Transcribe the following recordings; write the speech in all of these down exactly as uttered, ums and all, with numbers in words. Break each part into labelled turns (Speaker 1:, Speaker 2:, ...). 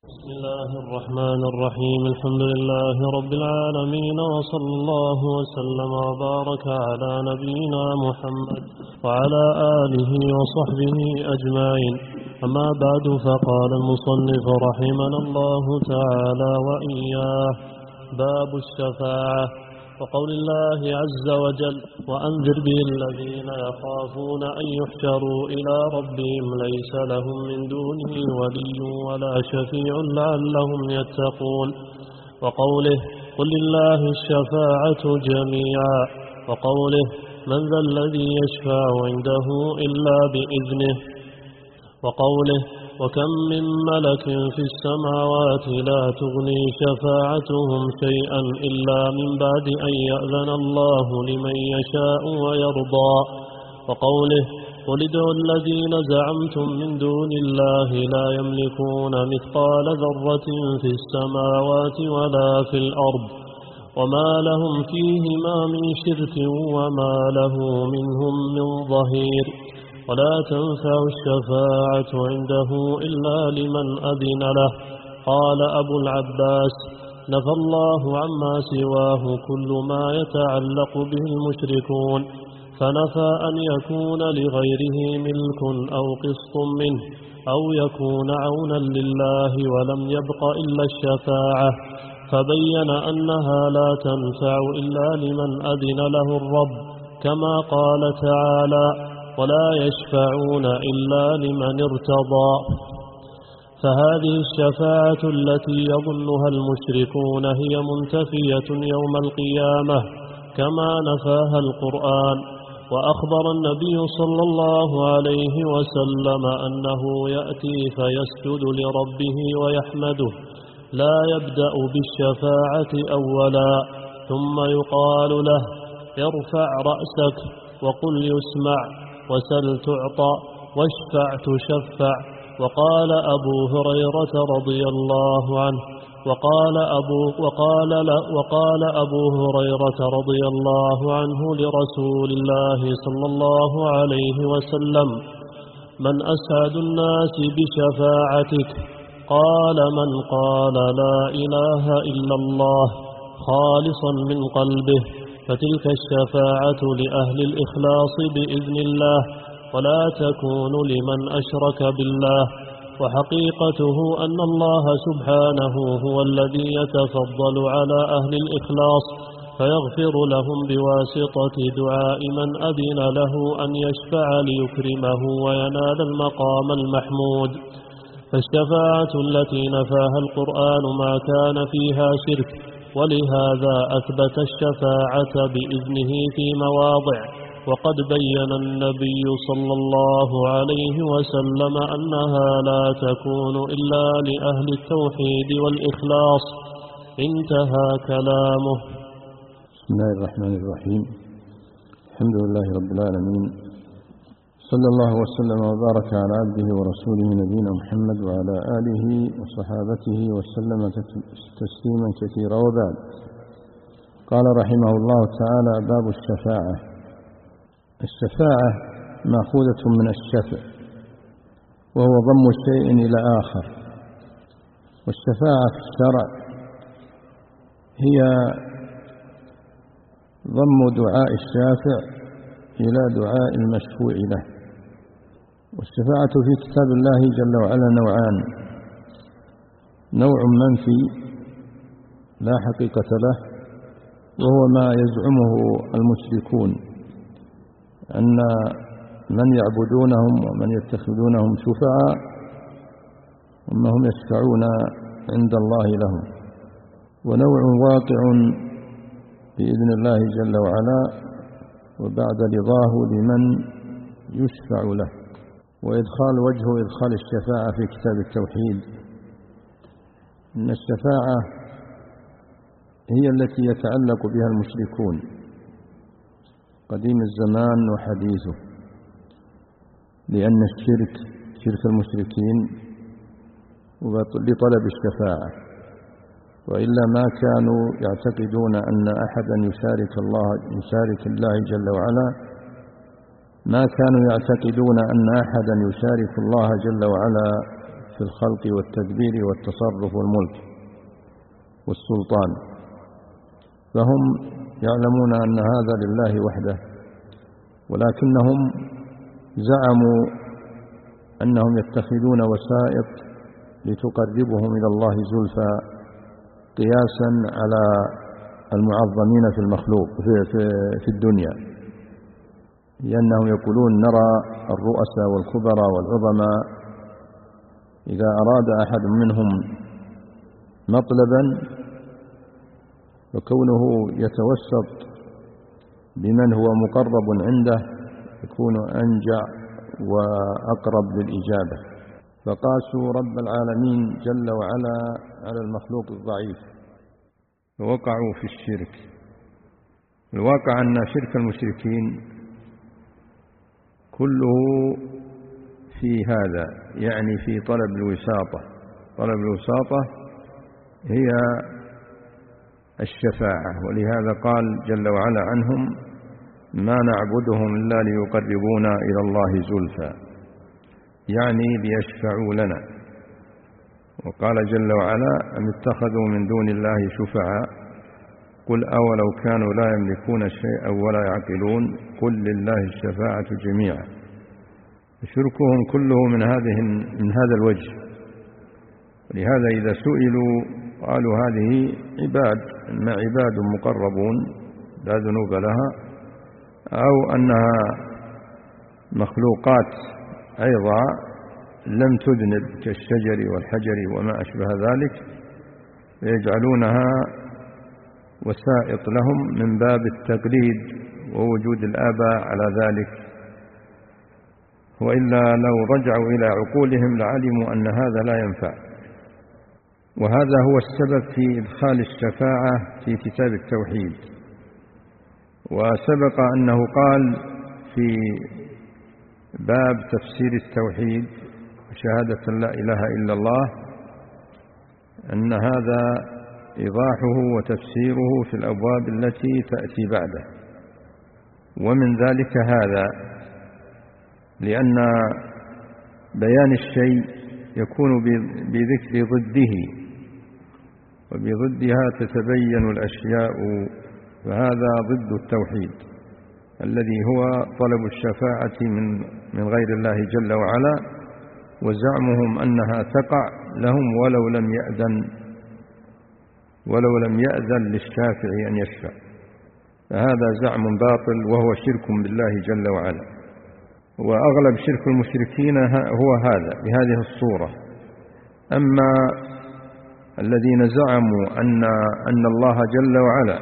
Speaker 1: بسم الله الرحمن الرحيم. الحمد لله رب العالمين، وصلى الله وسلم وبارك على نبينا محمد وعلى آله وصحبه أجمعين. أما بعد، فقال المصنف رحمنا الله تعالى وإياه: باب الشفاعة. وقول الله عز وجل: وأنذر به الذين يخافون أن يحشروا إلى ربهم ليس لهم من دونه ولي ولا شفيع لعلهم يتقون. وقوله: قل لله الشفاعة جميعا. وقوله: من ذا الذي يشفع عنده إلا بإذنه. وقوله: وكم من ملك في السماوات لا تغني شفاعتهم شيئا إلا من بعد أن يأذن الله لمن يشاء ويرضى. وقوله: قل ادعوا الذين زعمتم من دون الله لا يملكون مثقال ذرة في السماوات ولا في الأرض وما لهم فيهما من شرك وما له منهم من ظهير. ولا تنفع الشفاعة عنده إلا لمن أذن له. قال أبو العباس: نفى الله عما سواه كل ما يتعلق به المشركون، فنفى أن يكون لغيره ملك أو قسط منه أو يكون عونا لله، ولم يبق إلا الشفاعة، فبين أنها لا تنفع إلا لمن أذن له الرب، كما قال تعالى: ولا يشفعون إلا لمن ارتضى. فهذه الشفاعة التي يظنها المشركون هي منتفية يوم القيامة كما نفاها القرآن. وأخبر النبي صلى الله عليه وسلم أنه يأتي فيسجد لربه ويحمده، لا يبدأ بالشفاعة أولا، ثم يقال له: ارفع رأسك وقل يسمع، وسل تعطى، واشفع تشفع. وقال أبو هريرة رضي الله عنه: وقال أبو, وقال وقال أبو هريرة رضي الله عنه لرسول الله صلى الله عليه وسلم: من أسعد الناس بشفاعتك؟ قال: من قال لا إله إلا الله خالصا من قلبه، فتلك الشفاعة لأهل الإخلاص بإذن الله، ولا تكون لمن أشرك بالله. وحقيقته أن الله سبحانه هو الذي يتفضل على أهل الإخلاص فيغفر لهم بواسطة دعاء من أذن له أن يشفع ليكرمه وينال المقام المحمود. فالشفاعة التي نفاها القرآن ما كان فيها شرك، ولهذا أثبت الشفاعة بإذنه في مواضع. وقد بين النبي صلى الله عليه وسلم أنها لا تكون إلا لأهل التوحيد والإخلاص. انتهى كلامه.
Speaker 2: بسم الله الرحمن الرحيم. الحمد لله رب العالمين، صلى الله وسلم وبارك على عبده ورسوله نبينا محمد وعلى آله وصحابته وسلم تسليما كثيرا. وبعد، قال رحمه الله تعالى: باب الشفاعة. الشفاعة مأخوذة من الشفع، وهو ضم شيء إلى آخر. والشفاعة في الشرع هي ضم دعاء الشافع إلى دعاء المشفوع له. والشفاعة في كتاب الله جل وعلا نوعان: نوع منفي لا حقيقة له، وهو ما يزعمه المشركون أن من يعبدونهم ومن يتخذونهم شفعاء أنهم يشفعون عند الله لهم. ونوع واقع بإذن الله جل وعلا وبعد رضاه لمن يشفع له. وإدخال وجه إدخال الشفاعة في كتاب التوحيد، إن الشفاعة هي التي يتعلق بها المشركون قديم الزمان وحديثه، لأن الشرك شرك المشركين لطلب الشفاعة، وإلا ما كانوا يعتقدون أن أحدا يشارك الله يشارك الله جل وعلا ما كانوا يعتقدون أن أحدا يشارك الله جل وعلا في الخلق والتدبير والتصرف والملك والسلطان، فهم يعلمون أن هذا لله وحده، ولكنهم زعموا أنهم يتخذون وسائط لتقربهم إلى الله زلفى قياسا على المعظمين في المخلوق في, في, في الدنيا، لأنهم يقولون نرى الرؤساء والكبراء والعظماء إذا أراد أحد منهم مطلبا وكونه يتوسط بمن هو مقرب عنده يكون أنجع وأقرب للإجابة، فقاسوا رب العالمين جل وعلا على المخلوق الضعيف ووقعوا في الشرك. الواقع أن شرك المشركين كله في هذا، يعني في طلب الوساطة. طلب الوساطة هي الشفاعة، ولهذا قال جل وعلا عنهم ما نعبدهم إلا ليقربونا إلى الله زلفى، يعني ليشفعوا لنا. وقال جل وعلا أم اتخذوا من دون الله شفعاء قل أولو كانوا لا يملكون شيئا ولا يعقلون قل لله الشفاعة جميعا. شركهم كله من هذه من هذا الوجه، ولهذا إذا سئلوا قالوا هذه عباد ما عباد مقربون لا ذنوب لها، أو أنها مخلوقات أيضا لم تذنب كالشجر والحجر وما أشبه ذلك، فيجعلونها وسائط لهم من باب التقليد ووجود الآباء على ذلك، وإلا لو رجعوا إلى عقولهم لعلموا أن هذا لا ينفع. وهذا هو السبب في إدخال الشفاعة في كتاب التوحيد. وسبق أنه قال في باب تفسير التوحيد شهادة لا إله إلا الله أن هذا إيضاحه وتفسيره في الأبواب التي تأتي بعده. ومن ذلك هذا لأن بيان الشيء يكون بذكر ضده، وبضدها تتبين الأشياء، فهذا ضد التوحيد الذي هو طلب الشفاعة من من غير الله جل وعلا، وزعمهم أنها تقع لهم ولو لم يأذن ولو لم يأذن للشافع أن يشفع، فهذا زعم باطل وهو شرك بالله جل وعلا. وأغلب شرك المشركين هو هذا بهذه الصورة. أما الذين زعموا أن أن الله جل وعلا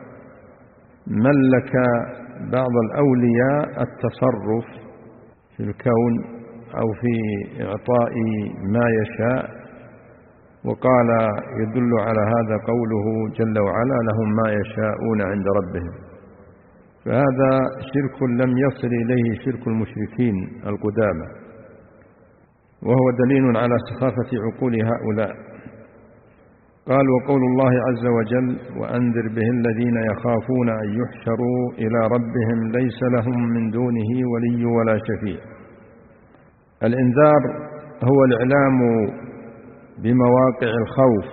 Speaker 2: ملك بعض الأولياء التصرف في الكون أو في إعطاء ما يشاء، وقال يدل على هذا قوله جل وعلا لهم ما يشاءون عند ربهم، فهذا شرك لم يصل إليه شرك المشركين القدامى، وهو دليل على سخافة عقول هؤلاء. قال وقول الله عز وجل وأنذر به الذين يخافون أن يحشروا إلى ربهم ليس لهم من دونه ولي ولا شفيع. الإنذار هو الإعلام بمواقع الخوف،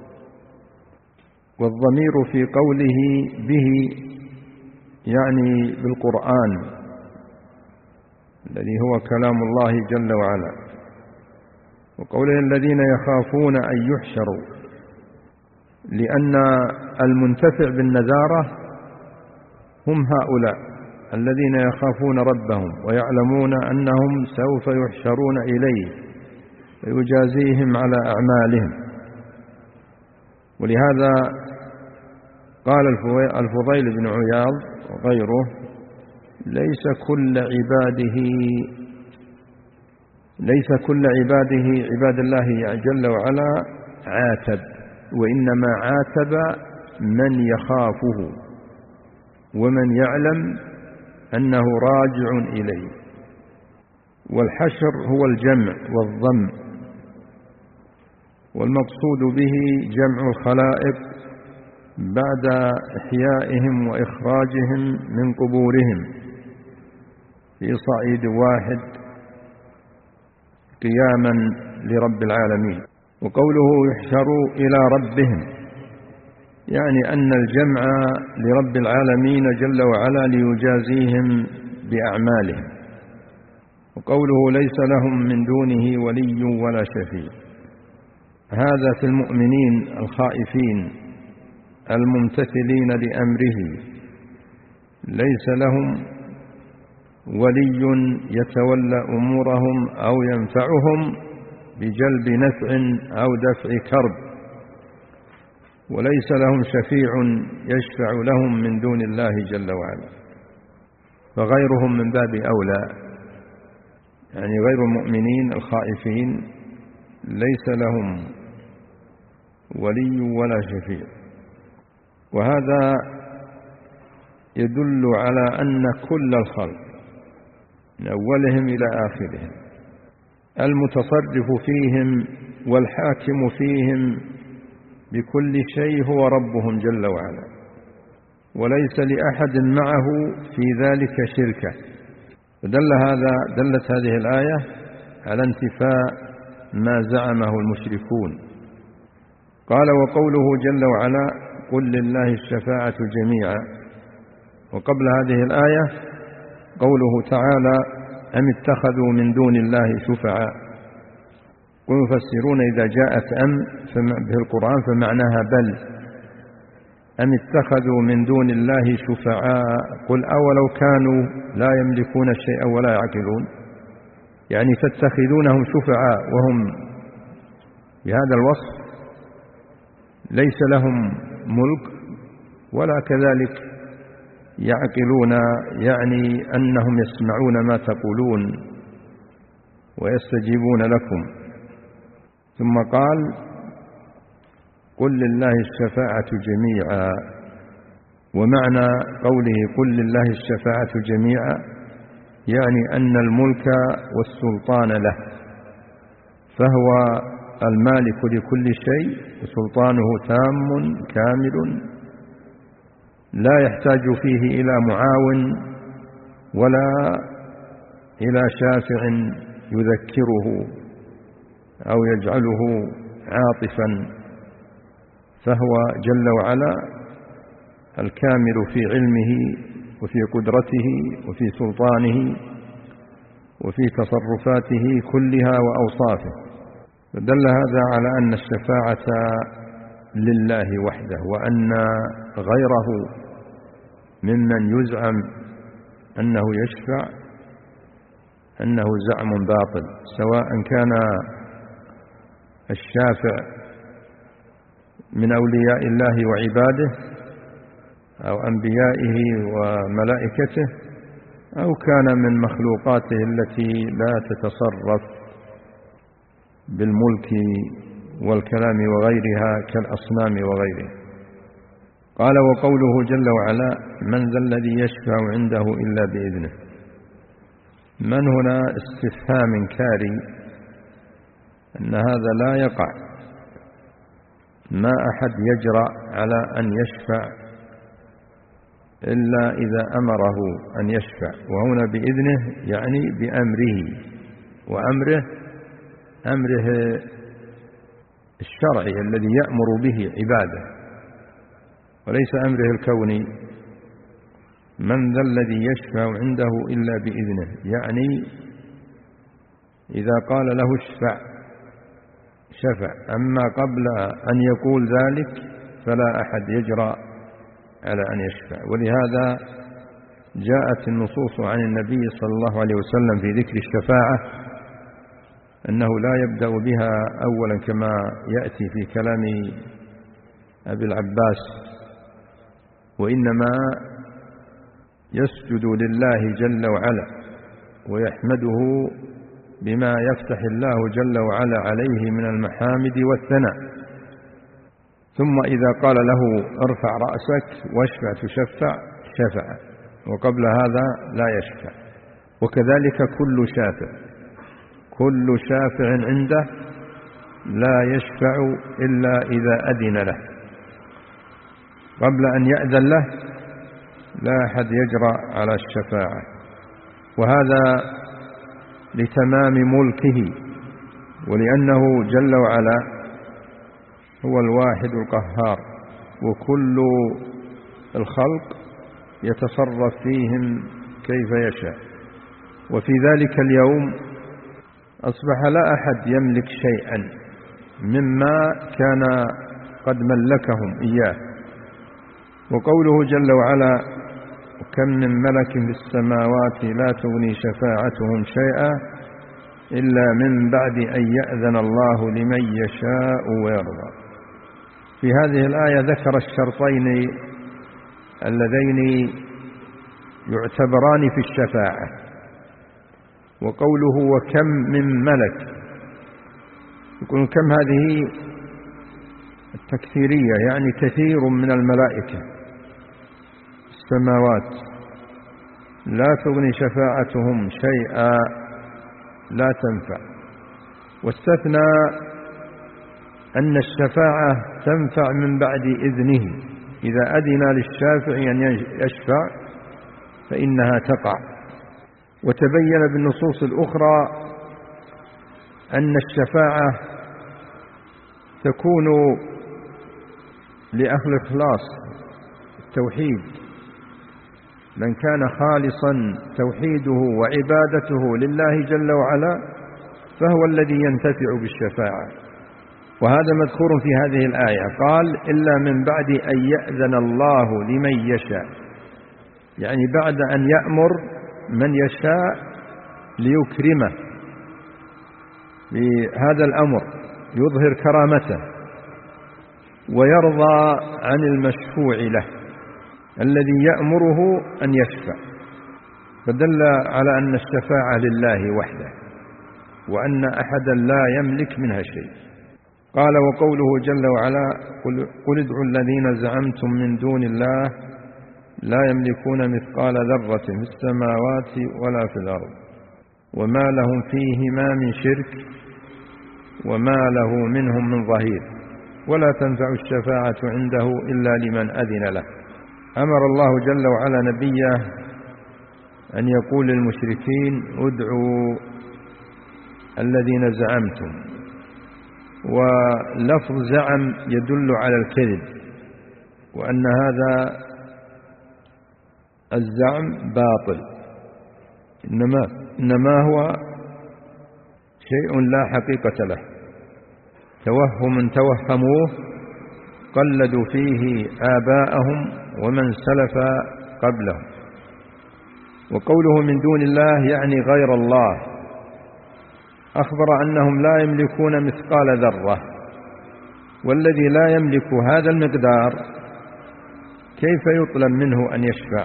Speaker 2: والضمير في قوله به يعني بالقرآن الذي هو كلام الله جل وعلا، وقوله الذين يخافون أن يحشروا، لأن المنتفع بالنذارة هم هؤلاء الذين يخافون ربهم ويعلمون أنهم سوف يحشرون إليه ويجازيهم على أعمالهم. ولهذا قال الفضيل بن عياض وغيره ليس كل عباده ليس كل عباده عباد الله جل وعلا عاتب، وإنما عاتب من يخافه ومن يعلم أنه راجع إليه. والحشر هو الجمع والضم، والمقصود به جمع الخلائق بعد إحيائهم وإخراجهم من قبورهم في صعيد واحد قياما لرب العالمين. وقوله يحشروا إلى ربهم يعني أن الجمع لرب العالمين جل وعلا ليجازيهم بأعمالهم. وقوله ليس لهم من دونه ولي ولا شفيع، هذا في المؤمنين الخائفين الممتثلين لأمره، ليس لهم ولي يتولى أمورهم أو ينفعهم بجلب نفع أو دفع كرب، وليس لهم شفيع يشفع لهم من دون الله جل وعلا، فغيرهم من باب أولى، يعني غير المؤمنين الخائفين ليس لهم ولي ولا شفيع. وهذا يدل على أن كل الخلق من أولهم إلى آخرهم المتصرف فيهم والحاكم فيهم بكل شيء هو ربهم جل وعلا، وليس لأحد معه في ذلك شركة. فدل هذا دلت هذه الآية على انتفاء ما زعمه المشركون. قال وقوله جل وعلا قل لله الشفاعة جميعا. وقبل هذه الآية قوله تعالى أم اتخذوا من دون الله شفعاء. والمفسرون إذا جاءت أم في القرآن فمعناها بل، أم اتخذوا من دون الله شفعاء قل أولو كانوا لا يملكون شيئا ولا يعقلون، يعني تتخذونهم شفعاء وهم بهذا الوصف ليس لهم ملك ولا كذلك يعقلون، يعني أنهم يسمعون ما تقولون ويستجيبون لكم. ثم قال قل لله الشفاعة جميعا. ومعنى قوله قل لله الشفاعة جميعا يعني أن الملك والسلطان له، فهو المالك لكل شيء وسلطانه تام كامل لا يحتاج فيه إلى معاون ولا إلى شافع يذكره أو يجعله عاطفا، فهو جل وعلا الكامل في علمه وفي قدرته وفي سلطانه وفي تصرفاته كلها وأوصافه. فدل هذا على أن الشفاعة لله وحده، وأن غيره ممن يزعم أنه يشفع أنه زعم باطل، سواء كان الشافع من أولياء الله وعباده أو أنبيائه وملائكته أو كان من مخلوقاته التي لا تتصرف بالملك والكلام وغيرها كالأصنام وغيرها. قال وقوله جل وعلا من ذا الذي يشفع عنده إلا بإذنه. من هنا استفهام إنكاري، أن هذا لا يقع، ما أحد يجرأ على أن يشفع إلا إذا أمره أن يشفع، وهنا بإذنه يعني بأمره، وأمره أمره الشرعي الذي يأمر به عباده وليس أمره الكوني. من ذا الذي يشفع عنده إلا بإذنه، يعني إذا قال له اشفع شفع، أما قبل أن يقول ذلك فلا أحد يجرأ على أن يشفع. ولهذا جاءت النصوص عن النبي صلى الله عليه وسلم في ذكر الشفاعة أنه لا يبدأ بها أولا كما يأتي في كلام أبي العباس، وإنما يسجد لله جل وعلا ويحمده بما يفتح الله جل وعلا عليه من المحامد والثناء، ثم إذا قال له ارفع رأسك واشفع تشفع شفع، وقبل هذا لا يشفع. وكذلك كل شافع كل شافع عنده لا يشفع إلا إذا أذن له، قبل أن يأذن له لا أحد يجرأ على الشفاعة. وهذا لتمام ملكه ولأنه جل وعلا هو الواحد القهار، وكل الخلق يتصرف فيهم كيف يشاء. وفي ذلك اليوم أصبح لا أحد يملك شيئا مما كان قد ملكهم إياه. وقوله جل وعلا: كم من ملك في السماوات لا تغني شفاعتهم شيئا إلا من بعد أن يأذن الله لمن يشاء ويرضى. في هذه الآية ذكر الشرطين اللذين يعتبران في الشفاعة. وقوله وكم من ملك، يقول كم هذه التكثيرية، يعني كثير من الملائكة السماوات لا تغني شفاعتهم شيئا، لا تنفع. واستثنى أن الشفاعة تنفع من بعد إذنه، إذا أذن للشافع أن يشفع فإنها تقع. وتبين بالنصوص الأخرى أن الشفاعة تكون لأهل الإخلاص التوحيد، من كان خالصا توحيده وعبادته لله جل وعلا فهو الذي ينتفع بالشفاعة. وهذا مذكور في هذه الآية، قال إلا من بعد أن يأذن الله لمن يشاء، يعني بعد أن يأمر من يشاء ليكرمه بهذا الأمر، يظهر كرامته ويرضى عن المشفوع له الذي يأمره أن يشفع. فدل على أن الشفاعة لله وحده، وأن أحدا لا يملك منها شيء. قال وقوله جل وعلا: قل ادعوا الذين زعمتم من دون الله لا يملكون مثقال ذرة في السماوات ولا في الأرض وما لهم فيهما من شرك وما له منهم من ظهير ولا تنفع الشفاعة عنده إلا لمن أذن له. أمر الله جل وعلا نبيه أن يقول للمشركين: ادعوا الذين زعمتم. ولفظ زعم يدل على الكذب، وأن هذا الزعم باطل، إنما, إنما هو شيء لا حقيقة له، توهم توهموه قلدوا فيه آباءهم ومن سلف قبلهم. وقوله من دون الله يعني غير الله، أخبر أنهم لا يملكون مثقال ذرة، والذي لا يملك هذا المقدار كيف يطلب منه أن يشفع؟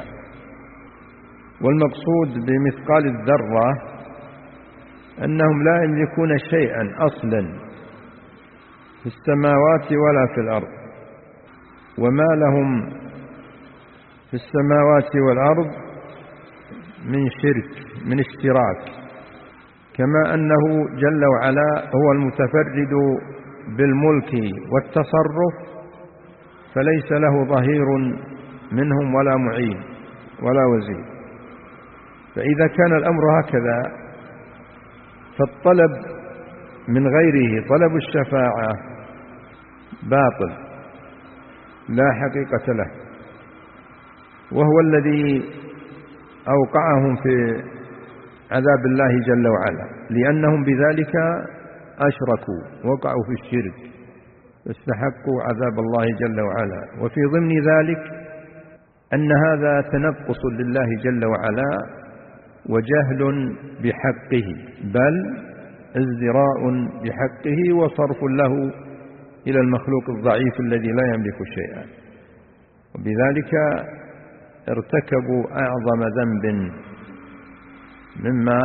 Speaker 2: والمقصود بمثقال الذرة أنهم لا يملكون شيئا أصلا في السماوات ولا في الأرض، وما لهم في السماوات والأرض من شرك، من اشتراك، كما أنه جل وعلا هو المتفرد بالملك والتصرف فليس له ظهير منهم ولا معين ولا وزير. فإذا كان الأمر هكذا فالطلب من غيره، طلب الشفاعة، باطل لا حقيقة له، وهو الذي أوقعهم في عذاب الله جل وعلا، لأنهم بذلك أشركوا، وقعوا في الشرك، استحقوا عذاب الله جل وعلا. وفي ضمن ذلك أن هذا تنقص لله جل وعلا وجهل بحقه، بل ازدراء بحقه وصرف له إلى المخلوق الضعيف الذي لا يملك شيئا. وبذلك ارتكبوا أعظم ذنب مما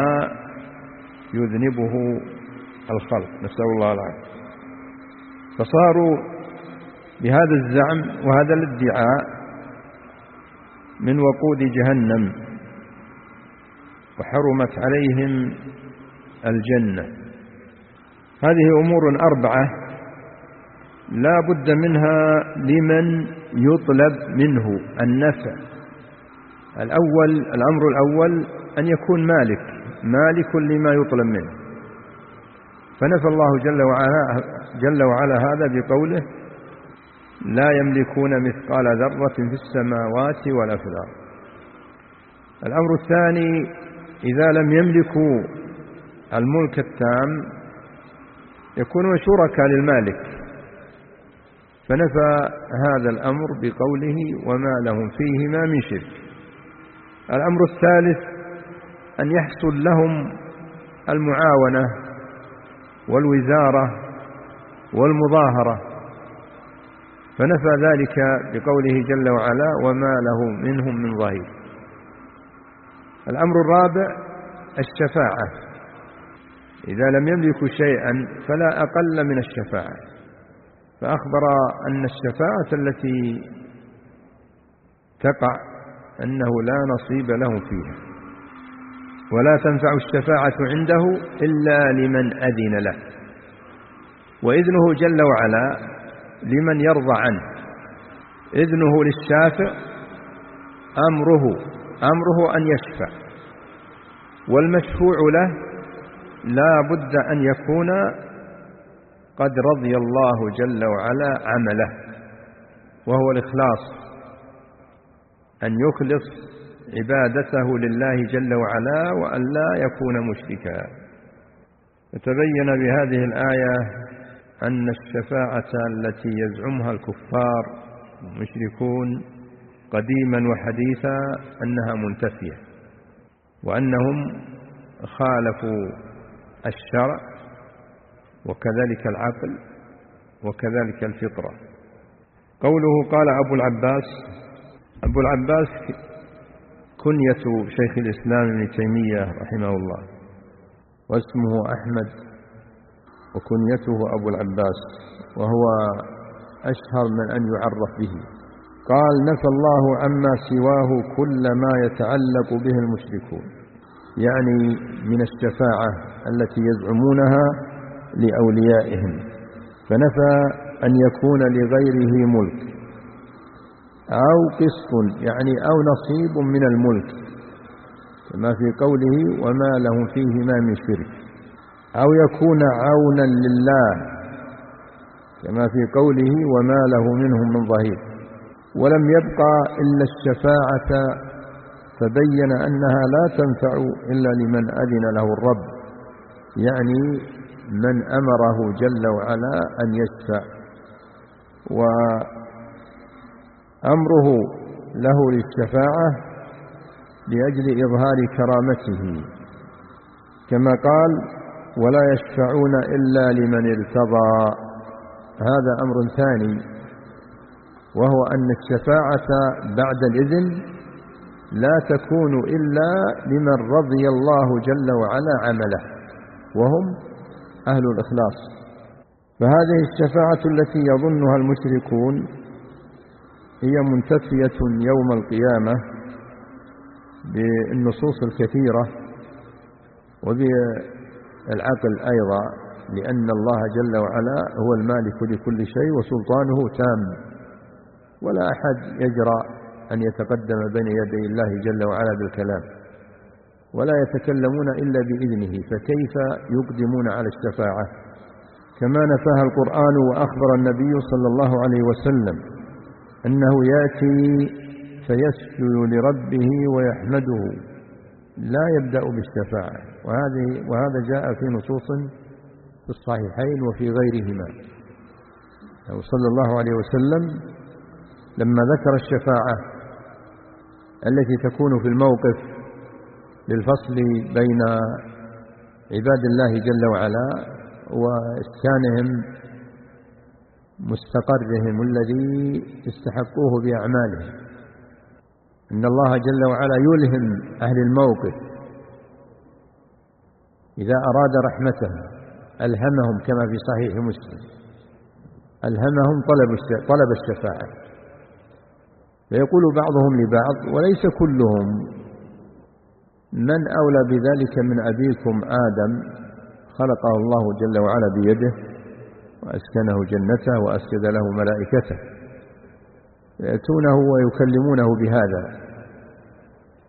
Speaker 2: يذنبه الخلق، نسأل الله العافية. فصاروا بهذا الزعم وهذا الادعاء من وقود جهنم، وحرمت عليهم الجنة. هذه أمور أربعة لا بد منها لمن يطلب منه النفع. الأول، الأمر الأول أن يكون مالك، مالك لما يطلب منه. فنفى الله جل وعلا, جل وعلا هذا بقوله لا يملكون مثقال ذرة في السماوات ولا في الأرض. الأمر الثاني إذا لم يملكوا الملك التام يكونون شركاء للمالك، فنفى هذا الأمر بقوله وما لهم فيهما من شرك. الأمر الثالث أن يحصل لهم المعاونة والوزارة والمظاهرة، فنفى ذلك بقوله جل وعلا وما له منهم من ظهير. الأمر الرابع الشفاعة، إذا لم يملكوا شيئا فلا أقل من الشفاعة، فأخبر أن الشفاعة التي تقع أنه لا نصيب لهم فيها، ولا تنفع الشفاعة عنده إلا لمن أذن له، وإذنه جل وعلا لمن يرضى عنه. إذنه للشافع أمره أمره أن يشفع، والمشفوع له لا بد أن يكون قد رضي الله جل وعلا عمله، وهو الإخلاص، أن يخلص عبادته لله جل وعلا وأن لا يكون مشركا. فتبين بهذه الآية أن الشفاعة التي يزعمها الكفار المشركون قديما وحديثا أنها منتفية، وأنهم خالفوا الشرع وكذلك العقل وكذلك الفطرة. قوله قال أبو العباس، أبو العباس كنية شيخ الإسلام ابن تيمية رحمه الله، واسمه أحمد وكنيته أبو العباس، وهو أشهر من أن يعرف به. قال نفى الله عما سواه كل ما يتعلق به المشركون، يعني من الشفاعة التي يزعمونها لأوليائهم، فنفى أن يكون لغيره ملك أو قسط، يعني أو نصيب من الملك، كما في قوله وما لهم فيهما من شرك، أو يكون عونا لله، كما في قوله وما له منهم من ظهير. ولم يبقى إلا الشفاعة، فبين أنها لا تنفع إلا لمن أذن له الرب، يعني من أمره جل وعلا أن يشفع، وأمره له للشفاعة لأجل إظهار كرامته، كما قال ولا يشفعون إلا لمن ارتضى. هذا أمر ثاني، وهو أن الشفاعة بعد الإذن لا تكون إلا لمن رضي الله جل وعلا عمله، وهم أهل الإخلاص. فهذه الشفاعة التي يظنها المشركون هي منتفية يوم القيامة بالنصوص الكثيرة وبالعقل أيضا، لأن الله جل وعلا هو المالك لكل شيء وسلطانه تام، ولا أحد يجرأ أن يتقدم بين يدي الله جل وعلا بالكلام، ولا يتكلمون إلا بإذنه، فكيف يقدمون على الشفاعة؟ كما نفاها القرآن، وأخبر النبي صلى الله عليه وسلم أنه يأتي فيسجد لربه ويحمده، لا يبدأ بالشفاعة. وهذه وهذا جاء في نصوص في الصحيحين وفي غيرهما. صلى الله عليه وسلم لما ذكر الشفاعة التي تكون في الموقف للفصل بين عباد الله جل وعلا وإسكانهم مستقرهم الذي استحقوه بأعمالهم، إن الله جل وعلا يلهم أهل الموقف إذا أراد رحمته ألهمهم، كما في صحيح مسلم ألهمهم طلب الشفاعة. فيقول بعضهم لبعض وليس كلهم: من أولى بذلك من أبيكم آدم خلقه الله جل وعلا بيده وأسكنه جنته وأسجد له ملائكته، يأتونه ويكلمونه بهذا،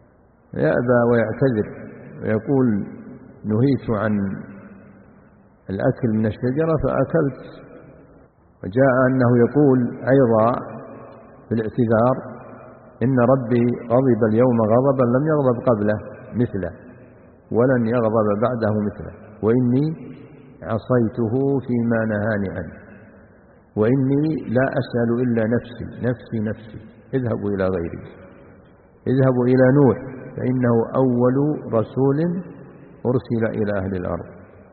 Speaker 2: يأبى ويعتذر ويقول: نهيت عن الأكل من الشجرة فأكلت. وجاء أنه يقول أيضا في الاعتذار: إن ربي غضب اليوم غضبا لم يغضب قبله مثله ولن يغضب بعده مثله، وإني عصيته فيما نهاني عنه، وإني لا أسأل إلا نفسي نفسي نفسي اذهبوا إلى غيري، اذهبوا إلى نوح فإنه أول رسول أرسل إلى أهل الأرض.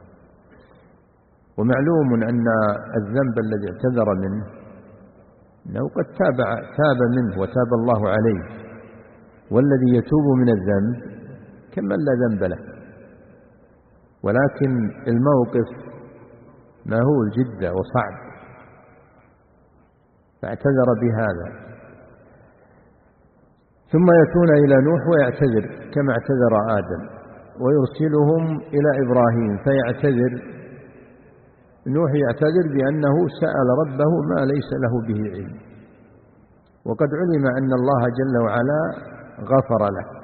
Speaker 2: ومعلوم أن الذنب الذي اعتذر منه أنه قد تاب, تاب منه وتاب الله عليه، والذي يتوب من الذنب كمن لا ذنب له، ولكن الموقف مهول جدا وصعب، فاعتذر بهذا. ثم يأتون إلى نوح ويعتذر كما اعتذر آدم، ويرسلهم إلى إبراهيم فيعتذر. نوح يعتذر بأنه سأل ربه ما ليس له به علم، وقد علم أن الله جل وعلا غفر له.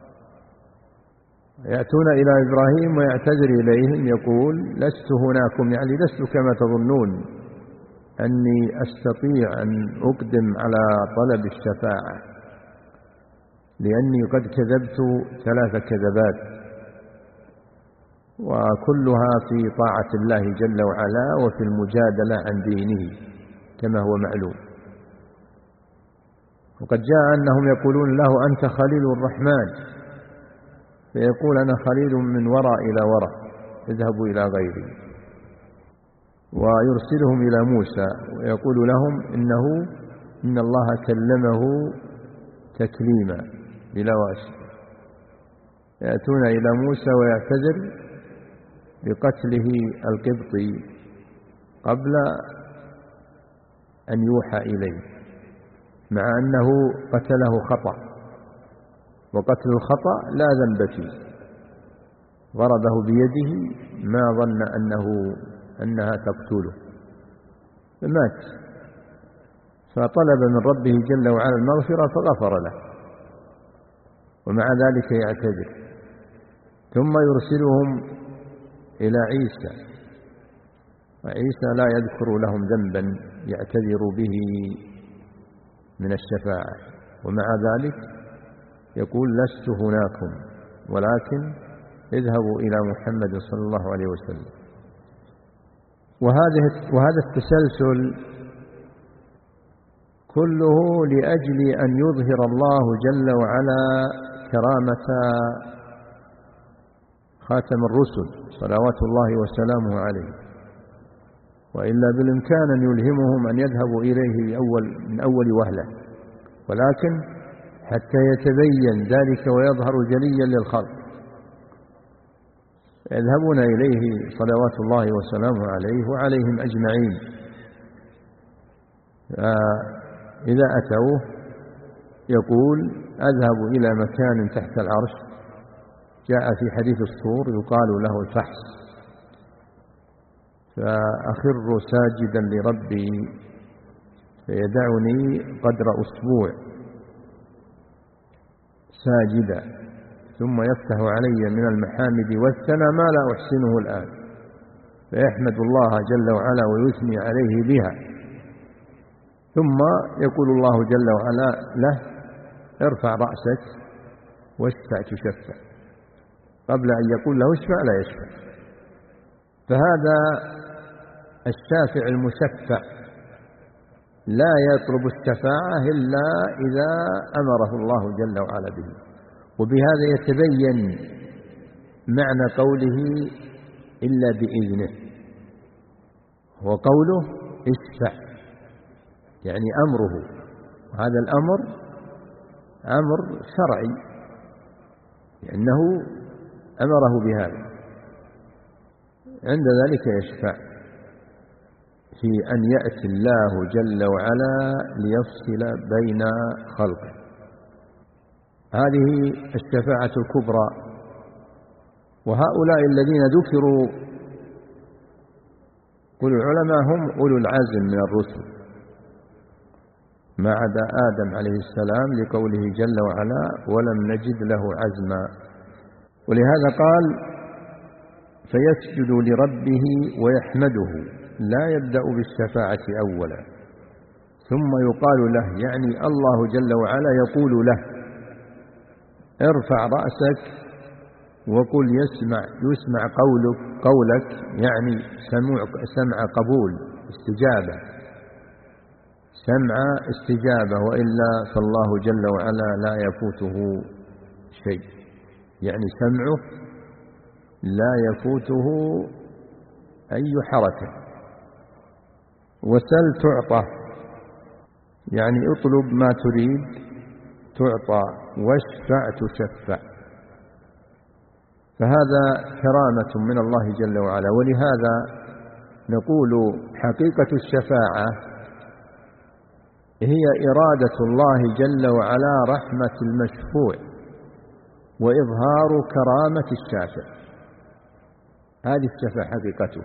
Speaker 2: يأتون إلى إبراهيم ويعتذر إليهم يقول: لست هناكم، يعني لست كما تظنون أني أستطيع أن أقدم على طلب الشفاعة، لأني قد كذبت ثلاث كذبات، وكلها في طاعة الله جل وعلا وفي المجادلة عن دينه كما هو معلوم. وقد جاء أنهم يقولون له: أنت خليل الرحمن، فيقول: أنا خليل من وراء إلى وراء، اذهبوا إلى غيري. ويرسلهم إلى موسى ويقول لهم: إنه إن الله كلمه تكليما بلا واسطة. يأتون إلى موسى ويعتذر بقتله القبطي قبل أن يوحى إليه، مع أنه قتله خطأ، وقتل الخطأ لا ذنب فيه، ضربه بيده ما ظن أنه أنها تقتله فمات، فطلب من ربه جل وعلا المغفرة فغفر له، ومع ذلك يعتذر. ثم يرسلهم إلى عيسى، وعيسى لا يذكر لهم ذنبا يعتذر به من الشفاعة، ومع ذلك يقول: لست هناكم ولكن اذهبوا إلى محمد صلى الله عليه وسلم. وهذه وهذا التسلسل كله لأجل أن يظهر الله جل وعلا كرامة خاتم الرسل صلوات الله وسلامه عليه، وإلا بالإمكان أن يلهمهم أن يذهبوا إليه أول من أول وهلة، ولكن حتى يتبين ذلك ويظهر جليا للخلق يذهبون إليه صلوات الله وسلامه عليه وعليهم أجمعين. إذا أتوه يقول: أذهب إلى مكان تحت العرش، جاء في حديث الصور يقال له الفحص، فأخر ساجدا لربي فيدعني قدر أسبوع ساجدا، ثم يفتح علي من المحامد والثنى ما لا أحسنه الآن، فيحمد الله جل وعلا ويثني عليه بها، ثم يقول الله جل وعلا له: ارفع رأسك واشفع تشفع، قبل أن يقول له اشفع لا يشفع. فهذا الشافع المشفع لا يطلب الشفاعة إلا إذا أمره الله جل وعلا به. وبهذا يتبين معنى قوله إلا بإذنه، وقوله اشفع يعني أمره، وهذا الأمر أمر شرعي لأنه أمره بهذا، عند ذلك يشفع في أن يأتي الله جل وعلا ليفصل بين خلقه. هذه الشفاعة الكبرى. وهؤلاء الذين ذكروا قل العلماء هم أولو العزم من الرسل ما عدا آدم عليه السلام، لقوله جل وعلا: ولم نجد له عزما. ولهذا قال: فيسجد لربه ويحمده، لا يبدأ بالشفاعة أولا، ثم يقال له، يعني الله جل وعلا يقول له: ارفع رأسك وقل يسمع يسمع قولك قولك يعني سمع سمع قبول استجابة، سمع استجابة، وإلا فالله جل وعلا لا يفوته شيء، يعني سمعه لا يفوته أي حركة. وسل تعطى، يعني اطلب ما تريد تعطى، واشفع تشفع. فهذا كرامة من الله جل وعلا. ولهذا نقول حقيقة الشفاعة هي إرادة الله جل وعلا رحمة المشفوع وإظهار كرامة الشافع. هذه الشفاعة حقيقته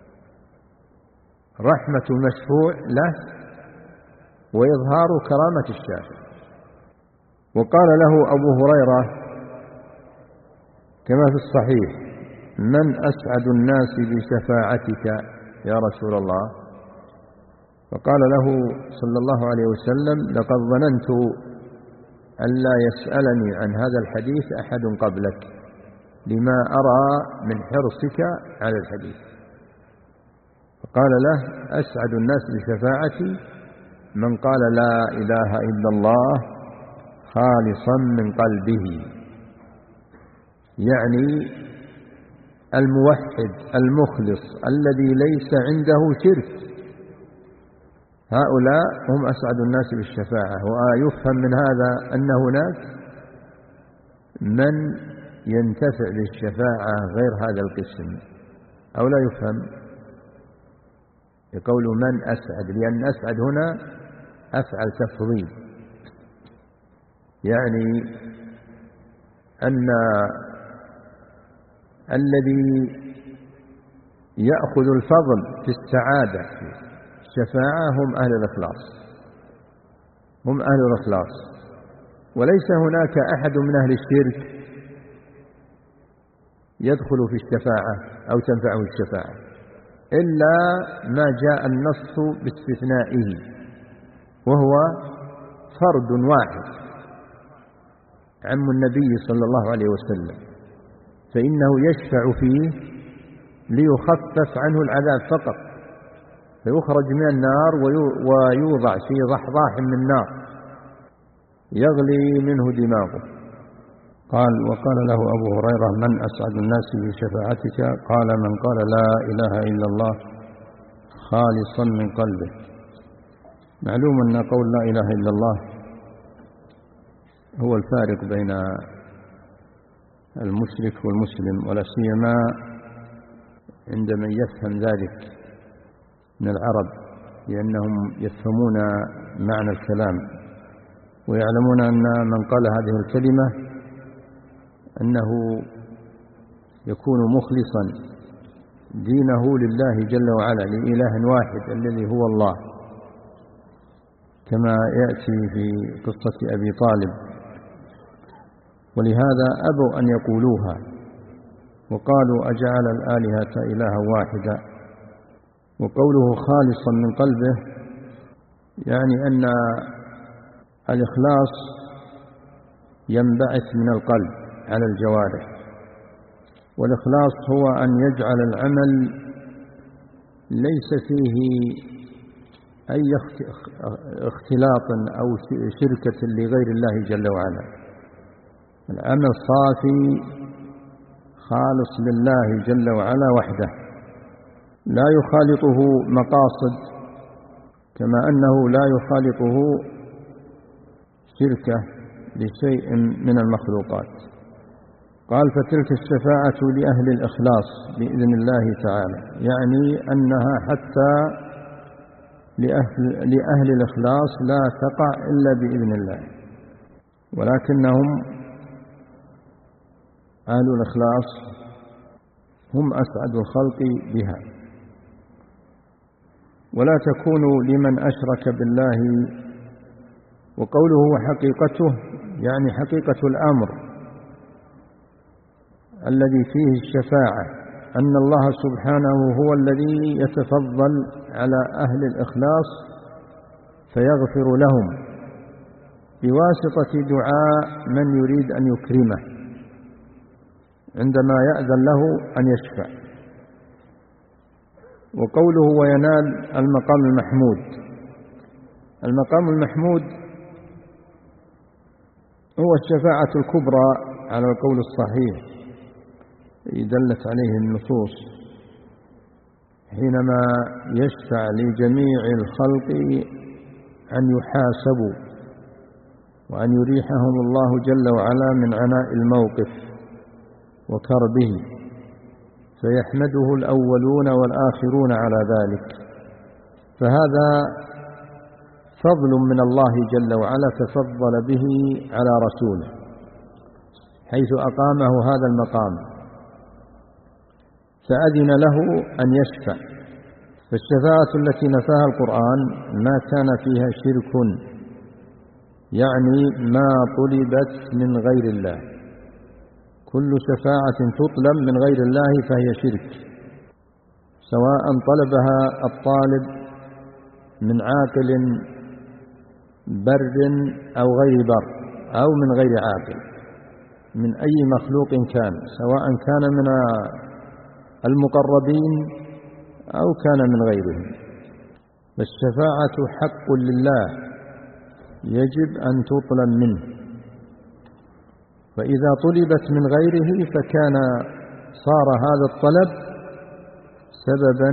Speaker 2: رحمة المشفوع له وإظهار كرامة الشافع. وقال له أبو هريرة كما في الصحيح: من أسعد الناس بشفاعتك يا رسول الله؟ فقال له صلى الله عليه وسلم: لقد ظننت أن لا يسألني عن هذا الحديث أحد قبلك، لما أرى من حرصك على الحديث. فقال له: أسعد الناس بشفاعتي من قال لا إله إلا الله خالصا من قلبه، يعني الموحد المخلص الذي ليس عنده شرك. هؤلاء هم أسعد الناس بالشفاعة. ويفهم من هذا أن هناك من ينتفع بالشفاعة غير هذا القسم، أو لا يفهم يقول من أسعد، لأن أسعد هنا أفعل تفضيل، يعني أن الذي يأخذ الفضل في السعادة الشفاعة هم أهل الإخلاص، هم أهل الإخلاص. وليس هناك أحد من أهل الشرك يدخل في الشفاعة أو تنفعه الشفاعة إلا ما جاء النص باستثنائه، وهو فرد واحد عم النبي صلى الله عليه وسلم، فإنه يشفع فيه ليخفف عنه العذاب فقط، فيخرج من النار ويوضع في ضحضاح من نار يغلي منه دماغه.
Speaker 3: قال: وقال له أبو هريرة: من أسعد الناس بشفاعتك؟ قال: من قال لا إله إلا الله خالصا من قلبه. معلوم أن قول لا إله إلا الله هو الفارق بين المشرك والمسلم، ولا سيما عند من يفهم ذلك من العرب، لأنهم يفهمون معنى الكلام ويعلمون أن من قال هذه الكلمة أنه يكون مخلصا دينه لله جل وعلا، لإله واحد الذي هو الله، كما يأتي في قصة أبي طالب. ولهذا أبوا أن يقولوها وقالوا: أجعل الآلهة إلها واحدا. وقوله خالصا من قلبه يعني أن الإخلاص ينبعث من القلب على الجوارح، والإخلاص هو أن يجعل العمل ليس فيه أي اختلاط أو شركة لغير الله جل وعلا، العمل صافي خالص لله جل وعلا وحده، لا يخالطه مقاصد، كما أنه لا يخالطه شركة لشيء من المخلوقات. قال: فتلك الشفاعة لأهل الإخلاص بإذن الله تعالى، يعني أنها حتى لأهل, لأهل الإخلاص لا تقع إلا بإذن الله، ولكنهم أهل الإخلاص هم أسعد الخلق بها. ولا تكون لمن أشرك بالله. وقوله وحقيقته يعني حقيقة الأمر الذي فيه الشفاعة أن الله سبحانه هو الذي يتفضل على أهل الإخلاص فيغفر لهم بواسطة دعاء من يريد أن يكرمه عندما يأذن له أن يشفع. وقوله وينال المقام المحمود، المقام المحمود هو الشفاعة الكبرى على القول الصحيح دلت عليه النصوص، حينما يشفع لجميع الخلق أن يحاسبوا وأن يريحهم الله جل وعلا من عناء الموقف وكربه، فيحمده الأولون والآخرون على ذلك. فهذا فضل من الله جل وعلا تفضل به على رسوله حيث أقامه هذا المقام، فأذن له أن يشفع. فالشفاعة التي نفاها القرآن ما كان فيها شرك، يعني ما طلبت من غير الله. كل شفاعة تطلب من غير الله فهي شرك، سواء طلبها الطالب من عاقل بر أو غير بر أو من غير عاقل، من أي مخلوق كان، سواء كان من المقربين أو كان من غيرهم. فالشفاعة حق لله يجب أن تطلب منه، فإذا طلبت من غيره فكان صار هذا الطلب سببا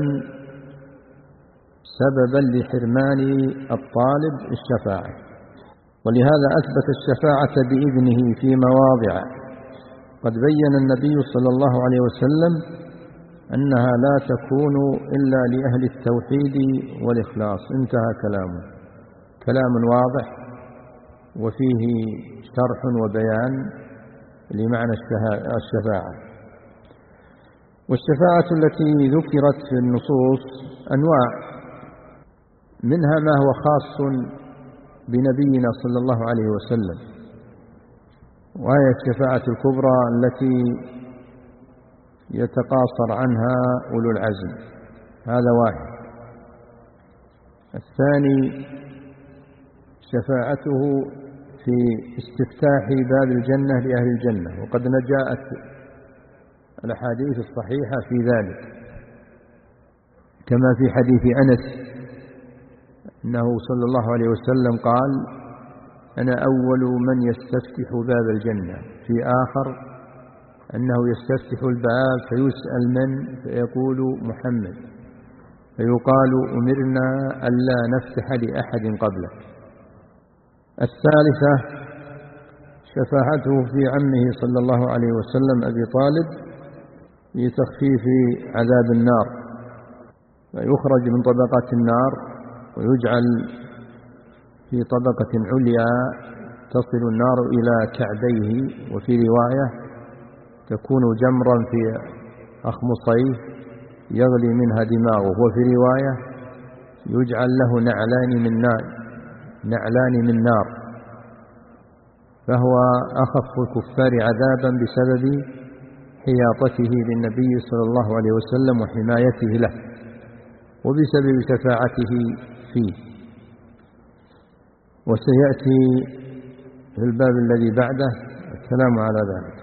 Speaker 3: سببا لحرمان الطالب الشفاعة. ولهذا أثبت الشفاعة بإذنه في مواضع قد بين النبي صلى الله عليه وسلم أنها لا تكون إلا لأهل التوحيد والإخلاص. انتهى كلامه، كلام واضح وفيه شرح وبيان لمعنى الشفاعة. والشفاعة التي ذكرت في النصوص أنواع، منها ما هو خاص بنبينا صلى الله عليه وسلم، وهي الشفاعة الكبرى التي يتقاصر عنها أولو العزم، هذا واحد. الثاني شفاعته في استفتاح باب الجنة لأهل الجنة، وقد جاءت الأحاديث الصحيحة في ذلك، كما في حديث أنس أنه صلى الله عليه وسلم قال: أنا أول من يستفتح باب الجنة. في آخر أنه يستفتح الباب فيسأل من، فيقول محمد، فيقال: أمرنا ألا نفتح لأحد قبلك. الثالثة شفاعته في عمه صلى الله عليه وسلم أبي طالب لتخفيف عذاب النار، فيخرج من طبقات النار ويجعل في طبقة عليا تصل النار إلى كعبيه، وفي رواية تكون جمرا في أخمصيه يغلي منها دماغه، وفي رواية يجعل له نعلان من نار نعلان من نار، فهو أخف الكفار عذابا بسبب حياطته للنبي صلى الله عليه وسلم وحمايته له، وبسبب شفاعته فيه. وسيأتي في الباب الذي بعده الكلام على ذلك.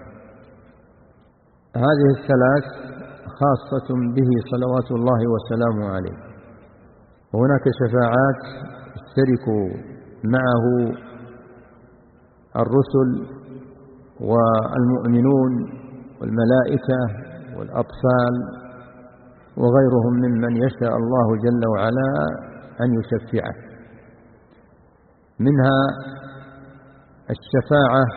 Speaker 3: هذه الثلاث خاصة به صلوات الله وسلامه عليه. وهناك شفاعات يشترك معه الرسل والمؤمنون والملائكة والأطفال وغيرهم ممن يشاء الله جل وعلا أن يشفعه. منها الشفاعة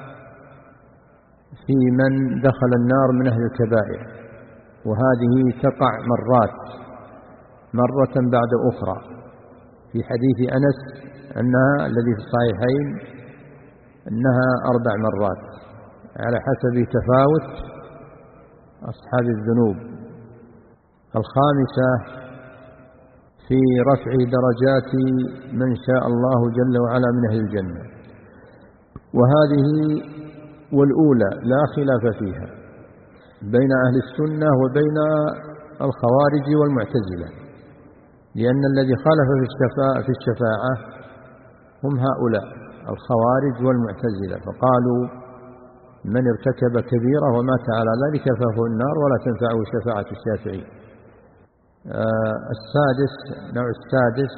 Speaker 3: في من دخل النار من أهل الكبائر، وهذه تقع مرات مرة بعد أخرى. في حديث أنس أنها الذي في الصحيحين أنها أربع مرات على حسب تفاوت أصحاب الذنوب. الخامسة في رفع درجات من شاء الله جل وعلا من أهل الجنة، وهذه والأولى لا خلاف فيها، بين أهل السنة وبين الخوارج والمعتزلة، لأن الذي خالف في الشفاعة, في الشفاعة هم هؤلاء الخوارج والمعتزلة، فقالوا من ارتكب كبيرة ومات على ذلك فهو النار ولا تنفعه شفاعة الشافعي. آه السادس نوع السادس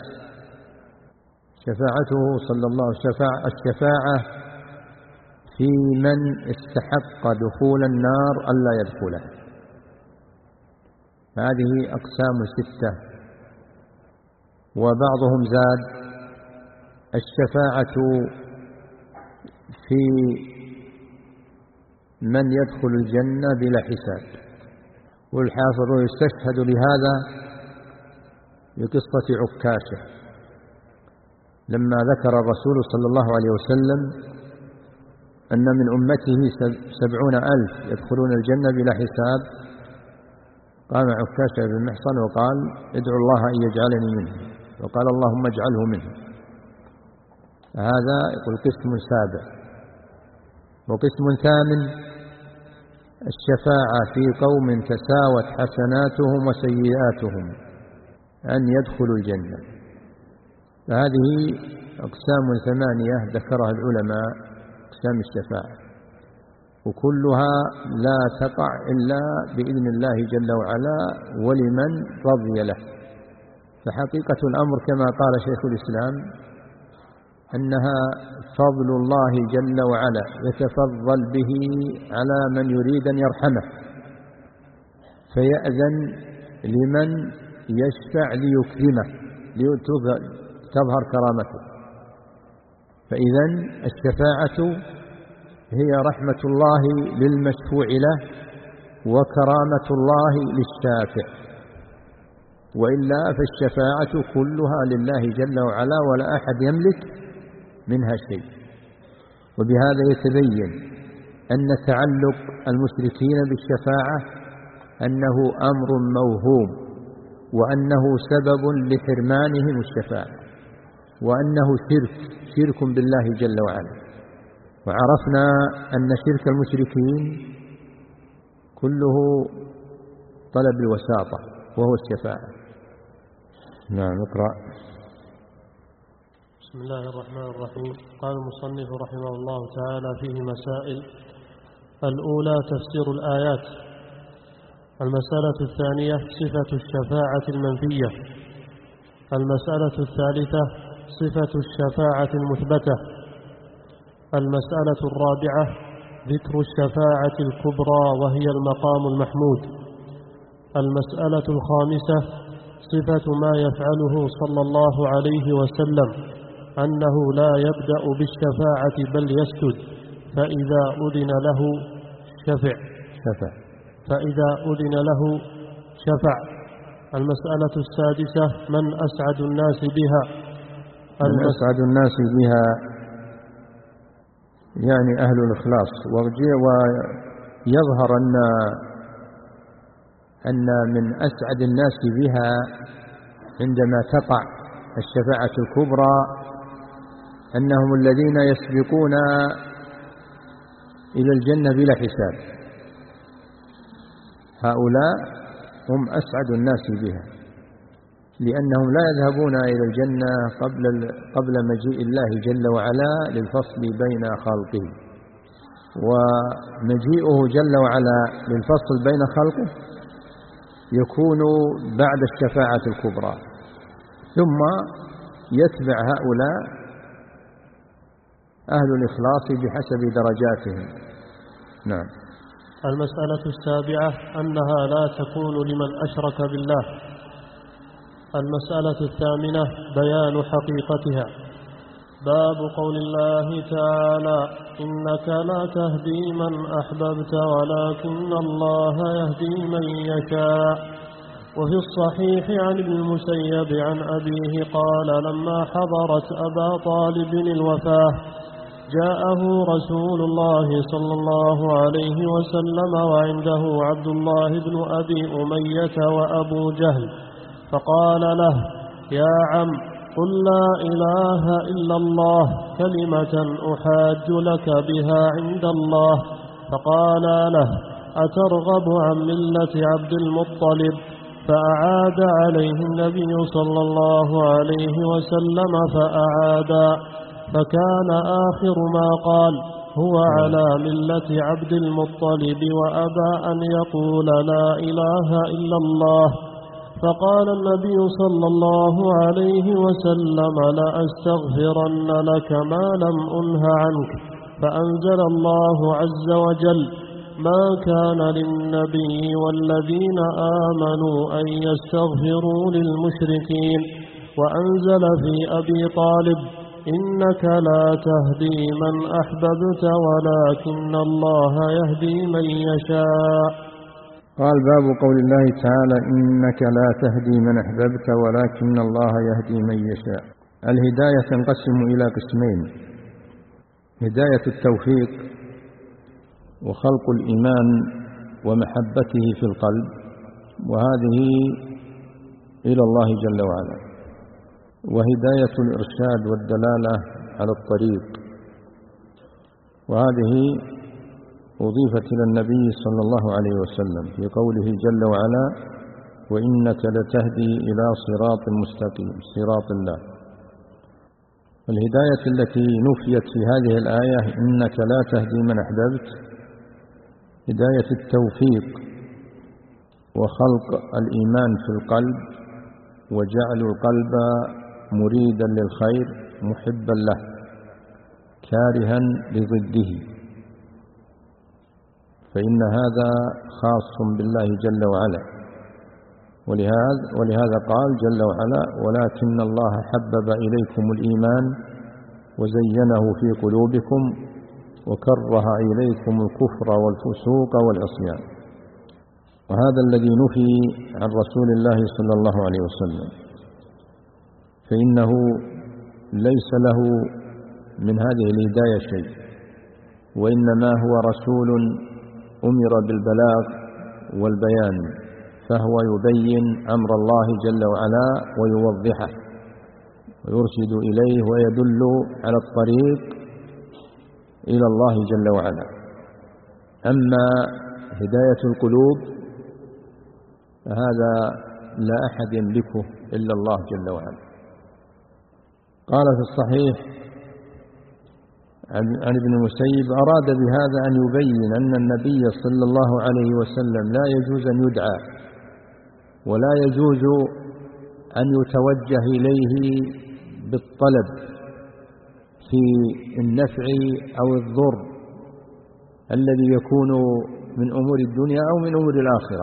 Speaker 3: شفاعته صلى الله عليه وسلم الشفاعة في من استحق دخول النار ألا يدخلها. هذه أقسام ستة، وبعضهم زاد الشفاعة في من يدخل الجنة بلا حساب. والحافظ يستشهد لهذا بقصة عكاشة لما ذكر الرسول صلى الله عليه وسلم أن من أمته سبعون ألف يدخلون الجنة بلا حساب، قام عكاشة بن محصن وقال ادعو الله أن يجعلني منه، وقال اللهم اجعله منه. هذا يقول قسم سابع. وقسم ثامن الشفاعة في قوم تساوت حسناتهم وسيئاتهم أن يدخلوا الجنة. فهذه أقسام ثمانية ذكرها العلماء أقسام الشفاعة، وكلها لا تقع إلا بإذن الله جل وعلا ولمن رضي له. فحقيقة الأمر كما قال شيخ الإسلام أنها فضل الله جل وعلا يتفضل به على من يريد أن يرحمه، فيأذن لمن يشفع ليكرمه لتظهر كرامته. فإذن الشفاعة هي رحمة الله للمشفوع له وكرامة الله للشافع، وإلا فالشفاعة كلها لله جل وعلا ولا أحد يملك منها شيء. وبهذا يتبين أن تعلق المشركين بالشفاعة أنه أمر موهوم، وأنه سبب لحرمانهم الشفاعة، وأنه شرك شرك بالله جل وعلا. وعرفنا أن شرك المشركين كله طلب الوساطة وهو الشفاعة. نعم اقرأ.
Speaker 1: بسم الله الرحمن الرحيم. قال المصنف رحمه الله تعالى فيه مسائل. الأولى تفسير الآيات. المسألة الثانية صفة الشفاعة المنفية. المسألة الثالثة صفة الشفاعة المثبتة. المسألة الرابعة ذكر الشفاعة الكبرى وهي المقام المحمود. المسألة الخامسة صفة ما يفعله صلى الله عليه وسلم أنه لا يبدأ بالشفاعة بل يسجد، فإذا أذن له شفع
Speaker 3: شفع
Speaker 1: فإذا أذن له شفع. المسألة السادسة من أسعد الناس بها.
Speaker 3: من أسعد الناس بها يعني أهل الإخلاص. ويظهر أن أن من أسعد الناس بها عندما تقع الشفاعة الكبرى أنهم الذين يسبقون إلى الجنة بلا حساب. هؤلاء هم أسعد الناس بها، لأنهم لا يذهبون إلى الجنة قبل قبل مجيء الله جل وعلا للفصل بين خلقه، ومجيئه جل وعلا للفصل بين خلقه يكون بعد الشفاعة الكبرى، ثم يتبع هؤلاء أهل الإخلاص بحسب درجاتهم. نعم.
Speaker 1: المسألة السابعة أنها لا تكون لمن أشرك بالله. المسألة الثامنة بيان حقيقتها. باب قول الله تعالى إنك لا تهدي من أحببت ولكن الله يهدي من يشاء. وفي الصحيح عن ابن المسيب عن أبيه قال لما حضرت أبا طالب الوفاة جاءه رسول الله صلى الله عليه وسلم وعنده عبد الله بن أبي أمية وأبو جهل، فقال له يا عم قل لا إله إلا الله كلمة أحاج لك بها عند الله. فقال له أترغب عن ملة عبد المطلب؟ فأعاد عليه النبي صلى الله عليه وسلم فأعادا، فكان آخر ما قال: هو على ملة عبد المطلب وأبى أن يقول لا إله إلا الله. فقال النبي صلى الله عليه وسلم: لأستغفرن لك ما لم أنه عنك. فأنزل الله عز وجل: ما كان للنبي والذين آمنوا أن يستغفروا للمشركين. وأنزل في أبي طالب: إنك لا تهدي من أحببت ولكن الله يهدي من يشاء.
Speaker 3: قال: باب قول الله تعالى: إنك لا تهدي من أحببت ولكن الله يهدي من يشاء. الهداية تنقسم إلى قسمين: هداية التوفيق وخلق الإيمان ومحبته في القلب، وهذه إلى الله جل وعلا، وهداية الإرشاد والدلالة على الطريق، وهذه أضيفت إلى النبي صلى الله عليه وسلم في قوله جل وعلا: وإنك لتهدي إلى صراط مستقيم، صراط الله. الهداية التي نفيت في هذه الآية: إنك لا تهدي من أحببت، هداية التوفيق وخلق الإيمان في القلب وجعل القلب مريدا للخير محبا له كارها لضده، فإن هذا خاص بالله جل وعلا. ولهذا, ولهذا قال جل وعلا: ولكن الله حبب إليكم الإيمان وزينه في قلوبكم وكره إليكم الكفر والفسوق والعصيان. وهذا الذي نفي عن رسول الله صلى الله عليه وسلم، فإنه ليس له من هذه الهداية شيء، وإنما هو رسول أمر بالبلاغ والبيان، فهو يبين أمر الله جل وعلا ويوضحه ويرشد إليه ويدل على الطريق إلى الله جل وعلا. أما هداية القلوب فهذا لا أحد يملكه إلا الله جل وعلا. قال في الصحيح عن ابن المسيب: أراد بهذا أن يبين أن النبي صلى الله عليه وسلم لا يجوز أن يدعى ولا يجوز أن يتوجه إليه بالطلب في النفع أو الضر الذي يكون من أمور الدنيا أو من أمور الآخرة،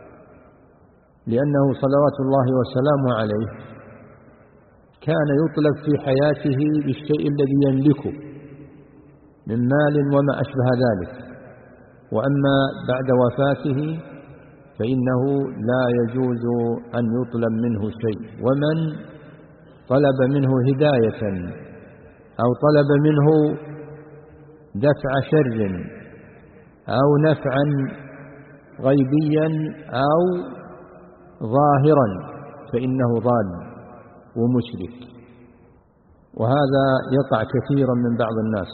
Speaker 3: لأنه صلوات الله وسلامه عليه كان يطلب في حياته بالشيء الذي يملكه من مال وما أشبه ذلك، وأما بعد وفاته فإنه لا يجوز أن يطلب منه شيء. ومن طلب منه هداية أو طلب منه دفع شر أو نفعا غيبيا أو ظاهرا فإنه ضال ومشرك، وهذا يقع كثيرا من بعض الناس،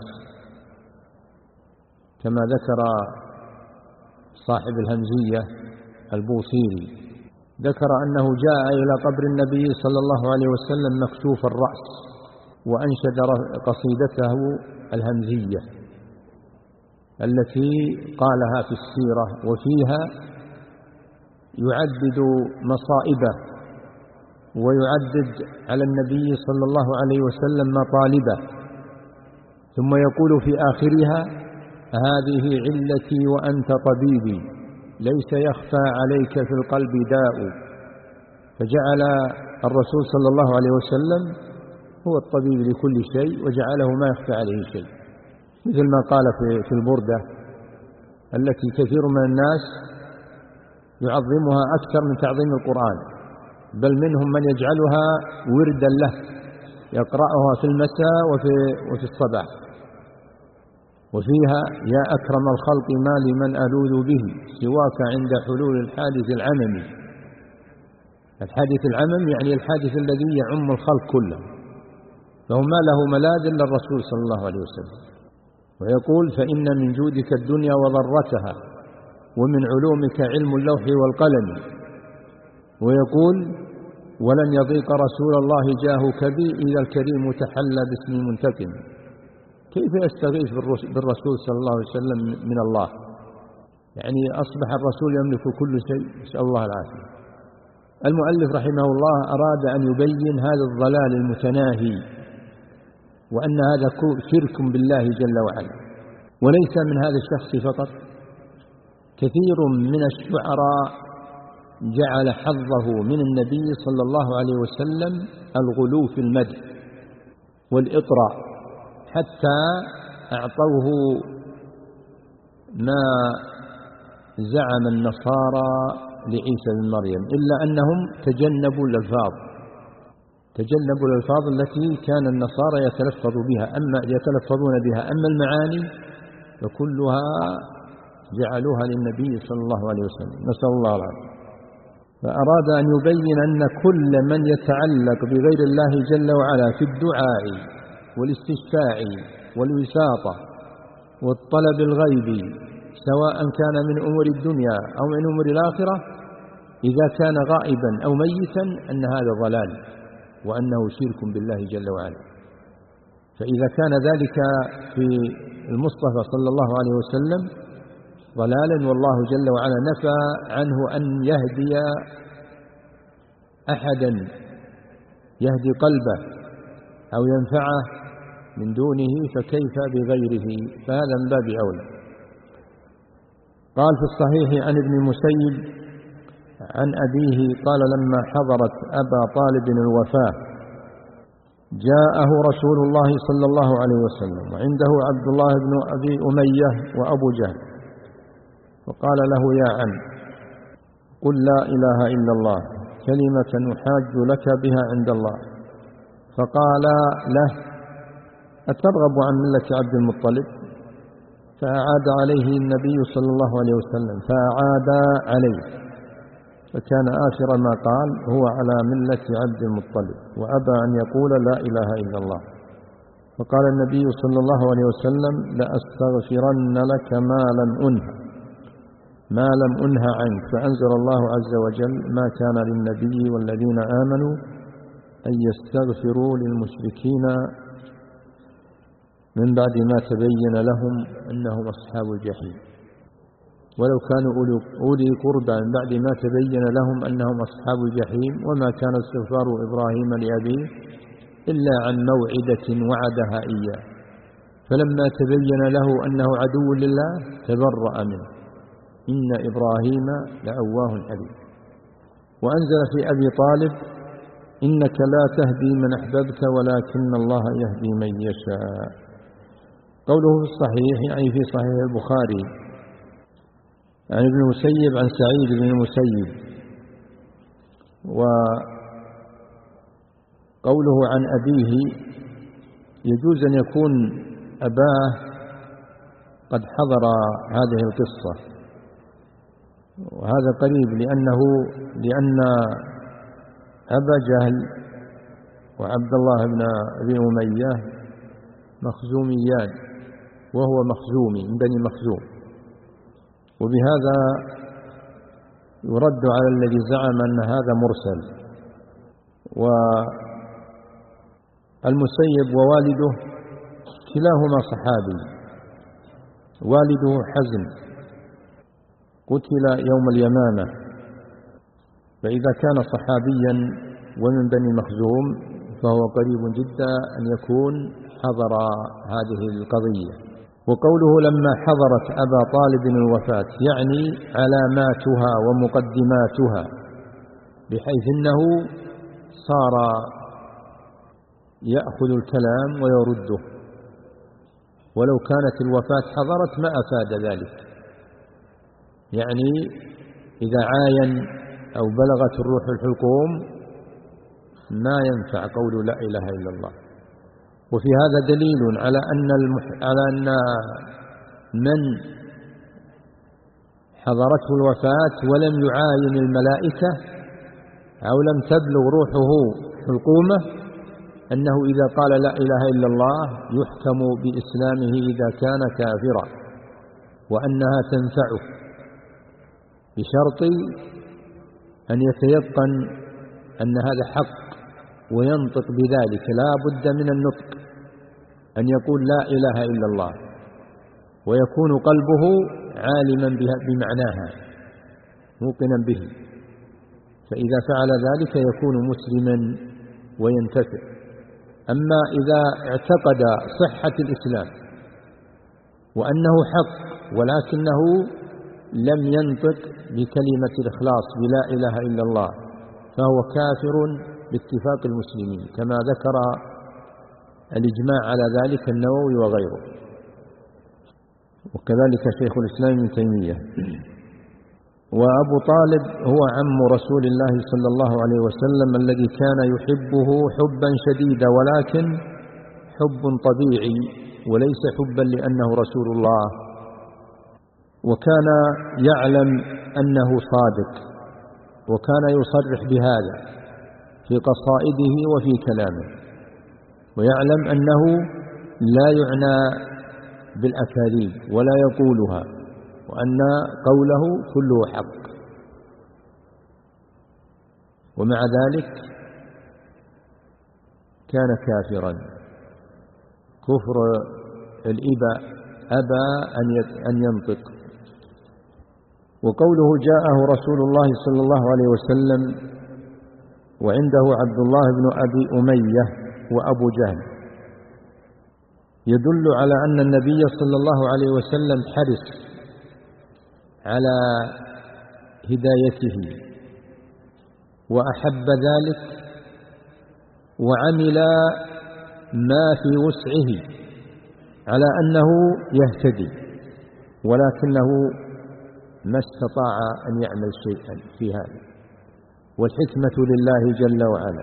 Speaker 3: كما ذكر صاحب الهمزية البوصيري، ذكر أنه جاء إلى قبر النبي صلى الله عليه وسلم مكشوف الرأس وأنشد قصيدته الهمزية التي قالها في السيرة، وفيها يعدد مصائبه ويعدد على النبي صلى الله عليه وسلم مطالبه، ثم يقول في آخرها: هذه علتي وأنت طبيبي، ليس يخفى عليك في القلب داء. فجعل الرسول صلى الله عليه وسلم هو الطبيب لكل شيء، وجعله ما يخفى عليه شيء، مثل ما قال في البردة التي كثير من الناس يعظمها أكثر من تعظيم القرآن، بل منهم من يجعلها وردا له يقرأها في المساء وفي, وفي الصباح. وفيها: يا أكرم الخلق ما لمن ألوذ به سواك عند حلول الحادث العممي. الحادث العمم يعني الحادث الذي يعم الخلق كله، فهو ما له ملاذ إلا الرسول صلى الله عليه وسلم. ويقول: فإن من جودك الدنيا وضرتها ومن علومك علم اللوح والقلم. ويقول ولن يضيق رسول الله جاهك بي إذا الكريم تحلى باسم منتقم. كيف يستغيث بالرسول صلى الله عليه وسلم من الله؟ يعني أصبح الرسول يملك كل شيء، نسأل الله العافية. المؤلف رحمه الله أراد أن يبين هذا الضلال المتناهي، وأن هذا شرك بالله جل وعلا. وليس من هذا الشخص فقط، كثير من الشعراء جعل حظه من النبي صلى الله عليه وسلم الغلو في المدح والإطراء، حتى أعطوه ما زعم النصارى لعيسى بن مريم، إلا أنهم تجنبوا الألفاظ تجنبوا الألفاظ التي كان النصارى يتلفظ بها أما يتلفظون بها أما المعاني فكلها جعلوها للنبي صلى الله عليه وسلم، نسأل الله العافية. فأراد أن يبين أن كل من يتعلق بغير الله جل وعلا في الدعاء والاستشفاع والوساطة والطلب الغيبي، سواء كان من أمور الدنيا أو من أمور الآخرة، إذا كان غائبا أو ميتا أن هذا ضلال، وأنه شرك بالله جل وعلا. فإذا كان ذلك في المصطفى صلى الله عليه وسلم ضلالا، والله جل وعلا نفى عنه أن يهدي أحدا يهدي قلبه أو ينفعه من دونه، فكيف بغيره؟ فهذا من باب أولى. قال في الصحيح عن ابن المسيب عن أبيه قال لما حضرت أبا طالب الوفاة جاءه رسول الله صلى الله عليه وسلم وعنده عبد الله بن أبي أمية وأبو جهل، فقال له يا عم قل لا إله إلا الله كلمة أحاج لك بها عند الله. فقال له أترغب عن ملة عبد المطلب؟ فأعاد عليه النبي صلى الله عليه وسلم فأعاد عليه، فكان آخر ما قال هو على ملة عبد المطلب، وأبى أن يقول لا إله إلا الله. فقال النبي صلى الله عليه وسلم لأستغفرن لك ما لم أنه ما لم أنه عنك. فأنزل الله عز وجل ما كان للنبي والذين آمنوا أن يستغفروا للمشركين من بعد ما تبين لهم أنهم أصحاب الجحيم، ولو كانوا أولي قربى من بعد ما تبين لهم أنهم أصحاب الجحيم. وما كان استغفار إبراهيم لأبيه إلا عن موعدة وعدها إياه، فلما تبين له أنه عدو لله تبرأ منه إن إبراهيم لأواه حليم. وأنزل في أبي طالب إنك لا تهدي من أحببت ولكن الله يهدي من يشاء. قوله في الصحيح يعني في صحيح البخاري عن ابن المسيب عن سعيد بن المسيب. وقوله عن أبيه يجوز أن يكون أباه قد حضر هذه القصة، وهذا قريب لأنه لأن أبا جهل وعبد الله بن أبي أمية مخزوميان، وهو مخزومي من بني مخزوم، وبهذا يرد على الذي زعم أن هذا مرسل. والمسيب ووالده كلاهما صحابي، والده حزن قتل يوم اليمامة، فإذا كان صحابيا ومن بني مخزوم فهو قريب جدا أن يكون حضر هذه القضية. وقوله لما حضرت أبا طالب الوفاة يعني علاماتها ومقدماتها، بحيث أنه صار يأخذ الكلام ويرده، ولو كانت الوفاة حضرت ما أفاد ذلك. يعني إذا عاين أو بلغت الروح الحلقوم ما ينفع قول لا إله إلا الله. وفي هذا دليل على أن المح... على أن من حضرته الوفاة ولم يعاين الملائكة أو لم تبلغ روحه حلقومه أنه إذا قال لا إله إلا الله يحكم بإسلامه إذا كان كافرا، وأنها تنفعه بشرط أن يتيقن أن هذا حق وينطق بذلك، لا بد من النطق، أن يقول لا إله إلا الله ويكون قلبه عالما بمعناها موقنا به، فإذا فعل ذلك يكون مسلما وينتفع. أما إذا اعتقد صحة الإسلام وأنه حق ولكنه لم ينطق بكلمة الإخلاص بلا إله إلا الله فهو كافر باتفاق المسلمين، كما ذكر الإجماع على ذلك النووي وغيره، وكذلك شيخ الإسلام ابن تيمية. وأبو طالب هو عم رسول الله صلى الله عليه وسلم الذي كان يحبه حبا شديدا، ولكن حب طبيعي وليس حبا لأنه رسول الله، وكان يعلم أنه صادق وكان يصرح بهذا في قصائده وفي كلامه، ويعلم أنه لا يعنى بالأكاذيب ولا يقولها، وأن قوله كله حق. ومع ذلك كان كافرا كفر الإباء، أبى أن ينطق. وقوله جاءه رسول الله صلى الله عليه وسلم وعنده عبد الله بن أبي أمية وأبو جهل يدل على أن النبي صلى الله عليه وسلم حرص على هدايته وأحب ذلك وعمل ما في وسعه على أنه يهتدي، ولكنه ما استطاع أن يعمل شيئا في هذا، والحكمة لله جل وعلا.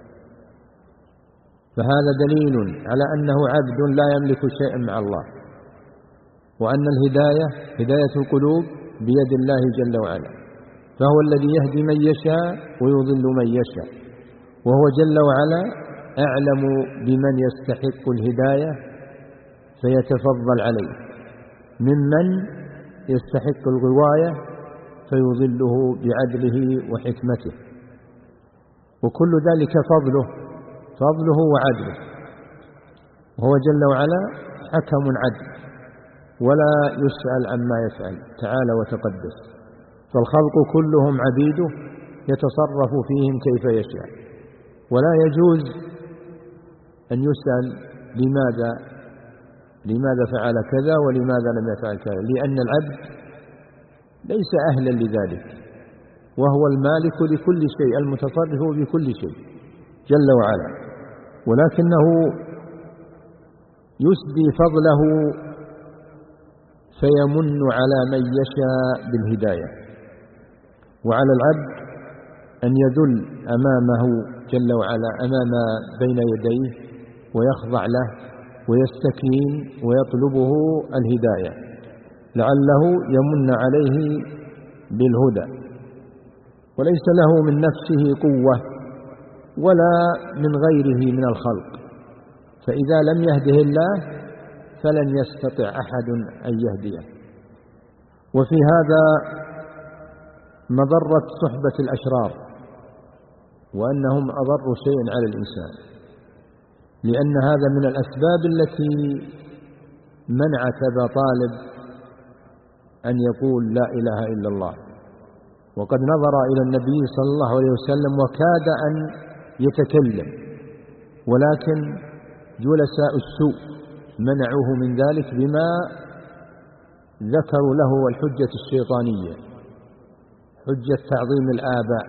Speaker 3: فهذا دليل على أنه عبد لا يملك شيئا مع الله، وأن الهداية هداية القلوب بيد الله جل وعلا، فهو الذي يهدي من يشاء ويضل من يشاء، وهو جل وعلا أعلم بمن يستحق الهداية فيتفضل عليه ممن يستحق الغواية فيضله بعدله وحكمته، وكل ذلك فضله فضله وعدله، وهو جل وعلا حكم عدل ولا يسأل عما يفعل تعالى وتقدس، فالخلق كلهم عبيده يتصرف فيهم كيف يشاء، ولا يجوز أن يسأل لماذا لماذا فعل كذا ولماذا لم يفعل كذا، لأن العبد ليس أهلا لذلك، وهو المالك لكل شيء المتصرف بكل شيء جل وعلا، ولكنه يسدي فضله فيمن على من يشاء بالهداية، وعلى العبد أن يذل أمامه جل وعلا أمام بين يديه ويخضع له ويستكين ويطلبه الهداية لعله يمن عليه بالهدى، وليس له من نفسه قوة ولا من غيره من الخلق، فإذا لم يهده الله فلن يستطع أحد أن يهديه. وفي هذا مضرة صحبة الأشرار، وأنهم أضر شيء على الإنسان، لأن هذا من الأسباب التي منعت أبا طالب أن يقول لا إله إلا الله، وقد نظر إلى النبي صلى الله عليه وسلم وكاد أن يتكلم، ولكن جلساء السوء منعوه من ذلك بما ذكروا له الحجة الشيطانية، حجة تعظيم الآباء.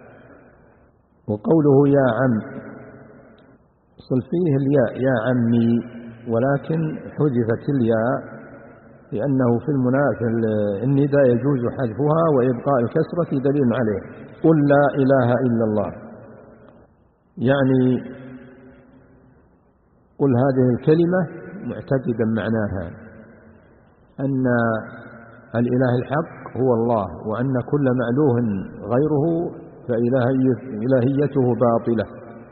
Speaker 3: وقوله يا عم صل فيه الياء يا عمي، ولكن حذفت الياء لأنه في المنافع النداء يجوز حذفها وإبقاء الكسرة دليل عليه. قل لا إله إلا الله، يعني قل هذه الكلمة معتقدا معناها أن الإله الحق هو الله، وأن كل مألوه غيره فإلهيته باطلة.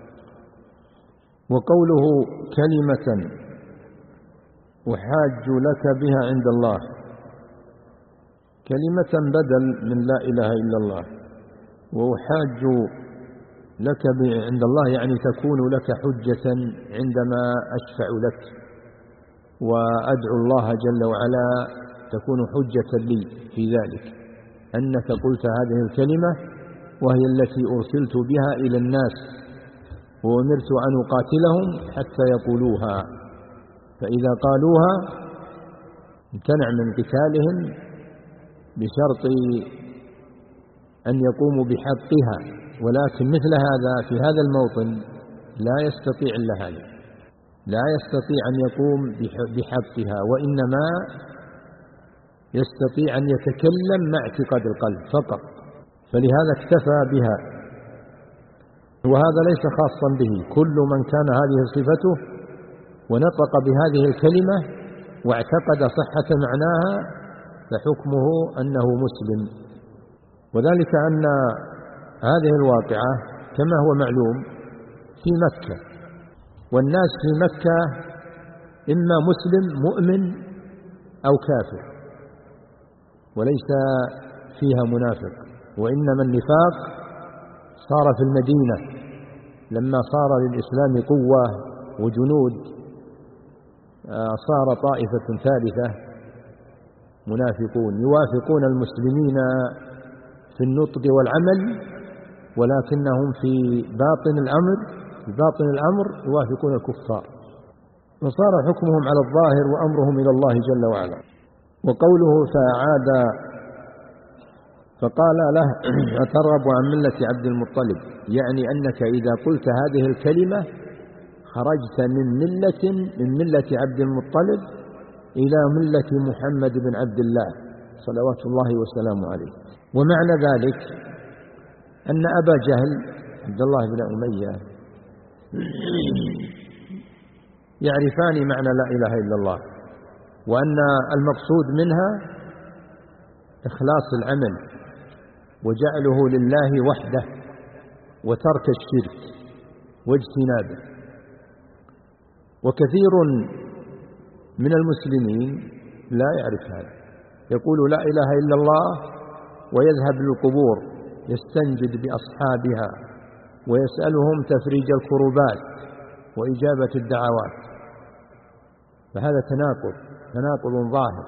Speaker 3: وقوله كلمة أحاج لك بها عند الله، كلمة بدل من لا إله إلا الله. وأحاج لك عند الله يعني تكون لك حجة عندما أشفع لك وأدعو الله جل وعلا، تكون حجة لي في ذلك أنك قلت هذه الكلمة وهي التي أرسلت بها إلى الناس وأمرت أن أقاتلهم حتى يقولوها، فإذا قالوها امتنع من قتالهم بشرط أن يقوموا بحقها. ولكن مثل هذا في هذا الموطن لا يستطيع إلا هذا، لا يستطيع أن يقوم بحقها، وإنما يستطيع أن يتكلم مع اعتقاد القلب فقط، فلهذا اكتفى بها. وهذا ليس خاصا به، كل من كان هذه صفته ونطق بهذه الكلمة واعتقد صحة معناها فحكمه أنه مسلم. وذلك أن هذه الواقعة كما هو معلوم في مكة، والناس في مكة إما مسلم مؤمن أو كافر، وليس فيها منافق، وإنما النفاق صار في المدينة لما صار للإسلام قوة وجنود، صار طائفة ثالثة منافقون يوافقون المسلمين في النطق والعمل، ولكنهم في باطن الأمر في باطن الأمر يوافقون الكفار، وصار حكمهم على الظاهر وأمرهم إلى الله جل وعلا. وقوله فأعاد فقال له أترغب عن ملة عبد المطلب، يعني أنك إذا قلت هذه الكلمة خرجت من ملة من ملة عبد المطلب إلى ملة محمد بن عبد الله صلوات الله وسلامه عليه. ومعنى ذلك أن أبا جهل عبد الله بن أمية يعرفان معنى لا إله إلا الله، وأن المقصود منها إخلاص العمل وجعله لله وحده وترك الشرك واجتنابه. وكثير من المسلمين لا يعرف هذا، يقول لا إله إلا الله ويذهب للقبور يستنجد بأصحابها ويسألهم تفريج الكربات وإجابة الدعوات، فهذا تناقض تناقض ظاهر.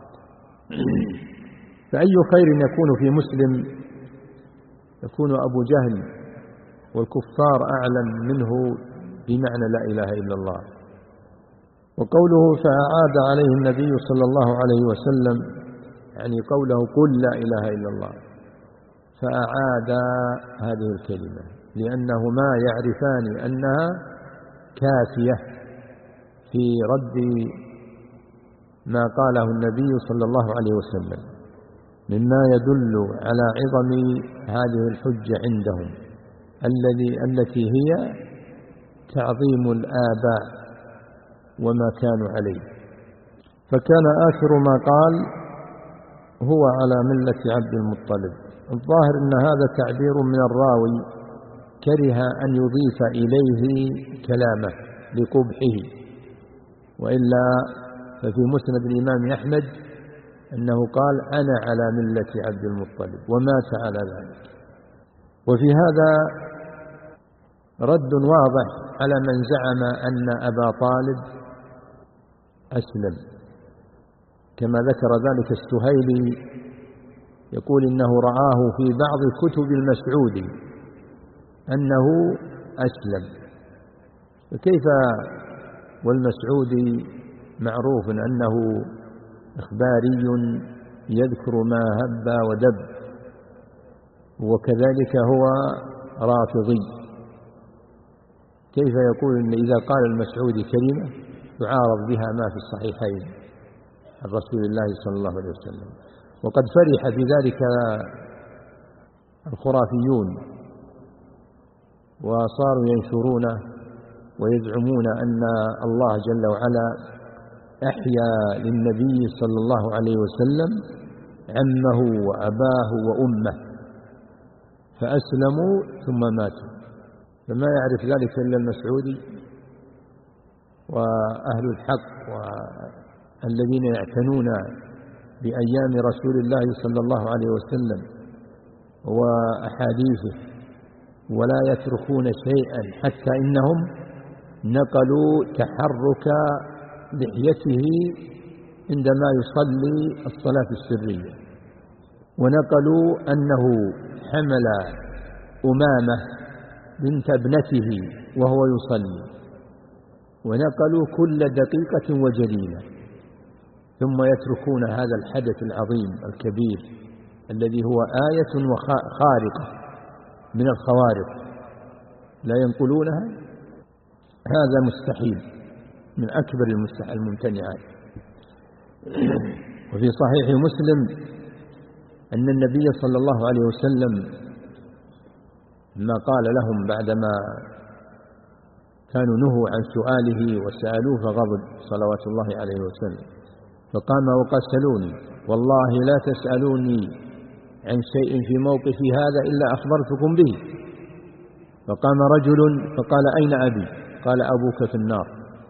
Speaker 3: فأي خير يكون في مسلم يكون أبو جهل والكفار أعلم منه بمعنى لا إله إلا الله. وقوله فأعاد عليه النبي صلى الله عليه وسلم يعني قوله قل لا إله إلا الله، فأعاد هذه الكلمة لأنهما يعرفان أنها كافية في رد ما قاله النبي صلى الله عليه وسلم مما يدل على عظم هذه الحجة عندهم الذي التي هي تعظيم الآباء وما كانوا عليه. فكان آخر ما قال هو على ملة عبد المطلب. الظاهر أن هذا تعبير من الراوي كره أن يضيف إليه كلامه لقبحه، وإلا ففي مسند الإمام أحمد أنه قال أنا على ملة عبد المطلب ومات على ذلك. وفي هذا رد واضح على من زعم أن أبا طالب أسلم، كما ذكر ذلك السهيلي يقول إنه رآه في بعض كتب المسعودي أنه أسلم. فكيف والمسعودي معروف أنه إخباري يذكر ما هب ودب، وكذلك هو رافضي، كيف يقول إن إذا قال المسعودي كلمة يعارض بها ما في الصحيحين عن رسول الله صلى الله عليه وسلم؟ وقد فرح في ذلك الخرافيون وصاروا ينشرونه ويزعمون أن الله جل وعلا أحيا للنبي صلى الله عليه وسلم عمه وأباه وأمه فأسلموا ثم ماتوا، فما يعرف ذلك إلا المسعودي وأهل الحق والذين يعتنون بأيام رسول الله صلى الله عليه وسلم وأحاديثه، ولا يتركون شيئا، حتى إنهم نقلوا تحرك لحيته عندما يصلي الصلاة السرية، ونقلوا أنه حمل أمامة بنت ابنته وهو يصلي، ونقلوا كل دقيقة وجليلة، ثم يتركون هذا الحدث العظيم الكبير الذي هو آية خارقة من الخوارق لا ينقلونها. هذا مستحيل، من أكبر الممتنعات. وفي صحيح مسلم أن النبي صلى الله عليه وسلم ما قال لهم بعدما كانوا نهوا عن سؤاله وسألوه فغضب صلوات الله عليه وسلم، فقام وقال: سلوني والله لا تسألوني عن شيء في موقفي هذا إلا أخبرتكم به. فقام رجل فقال: أين أبي؟ قال: أبوك في النار.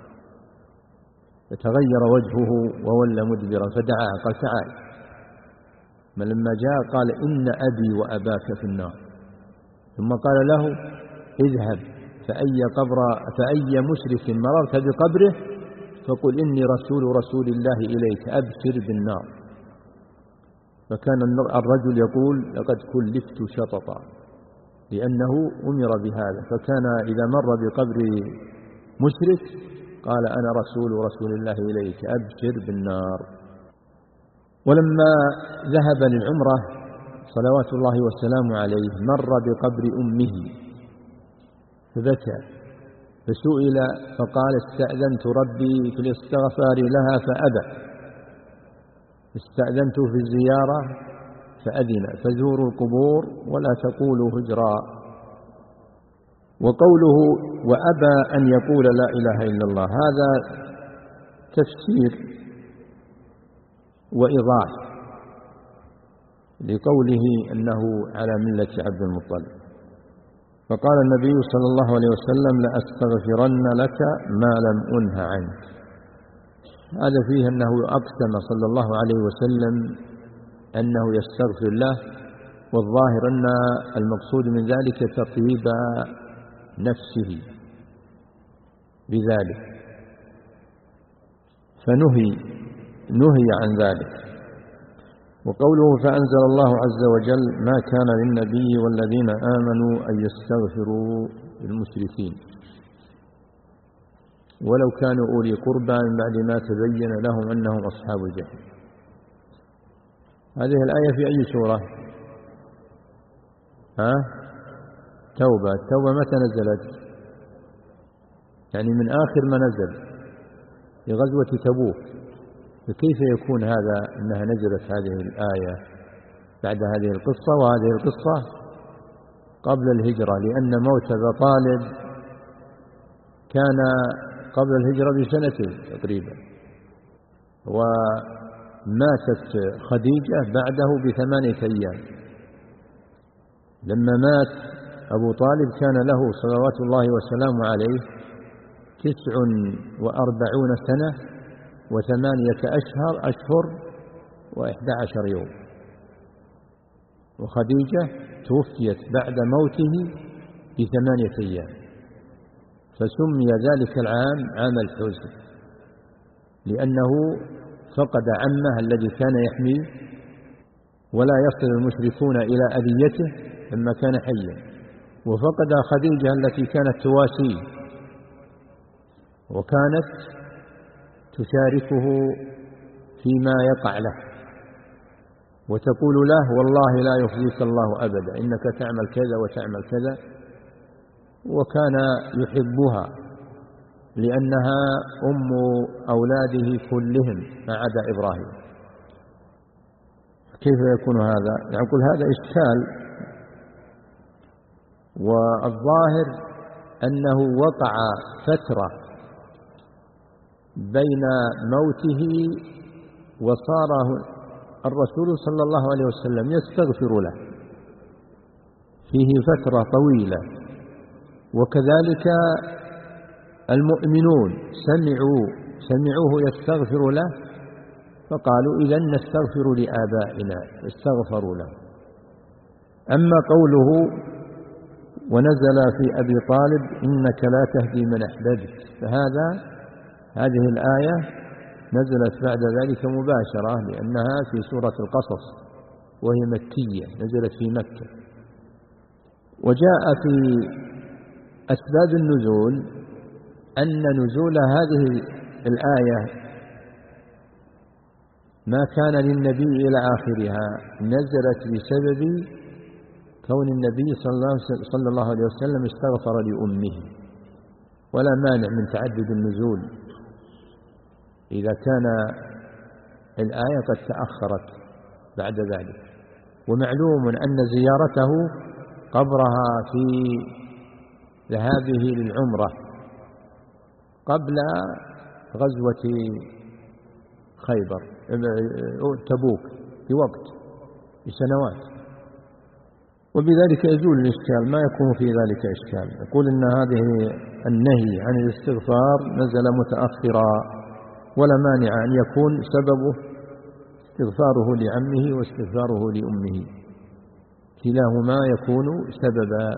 Speaker 3: فتغير وجهه وولى مدبرا، فدعاه قال: تعال. فلما جاء قال: إن أبي وأباك في النار. ثم قال له: اذهب فأي, قبر فأي مشرك مررت بقبره فقل إني رسول رسول الله إليك أبشر بالنار. فكان الرجل يقول: لقد كلفت شططا، لأنه أمر بهذا، فكان إذا مر بقبر مشرك قال: أنا رسول رسول الله إليك أبشر بالنار. ولما ذهب للعمرة صلوات الله والسلام عليه مر بقبر أمه فبكى، فسئل فقال: استأذنت ربي في الاستغفار لها فأبى، استأذنت في الزيارة فأذن، فزوروا القبور ولا تقولوا هجرا. وقوله وأبى أن يقول لا إله إلا الله، هذا تفسير وإيضاح لقوله أنه على ملة عبد المطلب. فقال النبي صلى الله عليه وسلم: لأستغفرن لك ما لم أنه عنك. هذا فيه أنه أقسم صلى الله عليه وسلم أنه يستغفر له، والظاهر أن المقصود من ذلك تطيب نفسه بذلك، فنهي نهي عن ذلك. وقوله فأنزل الله عز وجل: ما كان للنبي والذين آمنوا أن يستغفروا للمشركين ولو كانوا أولي قربى من بعد ما تبين لهم أنهم أصحاب الجحيم. هذه الآية في أي سورة؟ ها؟ توبة. التوبة متى نزلت؟ يعني من آخر ما نزل في غزوة تبوك. فكيف يكون هذا أنها نزلت هذه الآية بعد هذه القصة؟ وهذه القصة قبل الهجرة، لأن موت أبي طالب كان قبل الهجرة بسنتين تقريبا، وماتت خديجة بعده بثمانية أيام. لما مات أبو طالب كان له صلوات الله وسلامه عليه تسع وأربعون سنة وثمانية أشهر أشهر وإحدى عشر يوم، وخديجة توفيت بعد موته بثمانية أيام، فسمي ذلك العام عام الحزن، لأنه فقد عمه الذي كان يحميه، ولا يصل المشركون إلى أذيته لما كان حيا، وفقد خديجة التي كانت تواسيه وكانت تشاركه فيما يقع له وتقول له: والله لا يخزيك الله أبدا، إنك تعمل كذا وتعمل كذا. وكان يحبها لأنها أم أولاده كلهم ما عدا إبراهيم. كيف يكون هذا؟ نقول هذا إشكال، والظاهر أنه وقع فترة بين موته وصار الرسول صلى الله عليه وسلم يستغفر له، فيه فترة طويلة. وكذلك المؤمنون سمعوا سمعوه يستغفر له فقالوا إذن نستغفر لآبائنا، استغفروا له. أما قوله ونزل في أبي طالب إنك لا تهدي من أحببت، فهذا هذه الآية نزلت بعد ذلك مباشرة، لأنها في سورة القصص وهي مكية، نزلت في مكة. وجاء في أسباب النزول أن نزول هذه الآية ما كان للنبي إلى آخرها، نزلت بسبب كون النبي صلى الله عليه وسلم استغفر لأمه، ولا مانع من تعدد النزول إذا كان الآية قد تأخرت بعد ذلك. ومعلوم أن زيارته قبرها في ذهابه للعمرة قبل غزوة خيبر تبوك بوقت بسنوات، وبذلك يزول الإشكال، ما يكون في ذلك إشكال. يقول إن هذه النهي عن الاستغفار نزل متأخرا، ولا مانع أن يكون سببه استغفاره لعمه واستغفاره لأمه، كلاهما يكون سببا،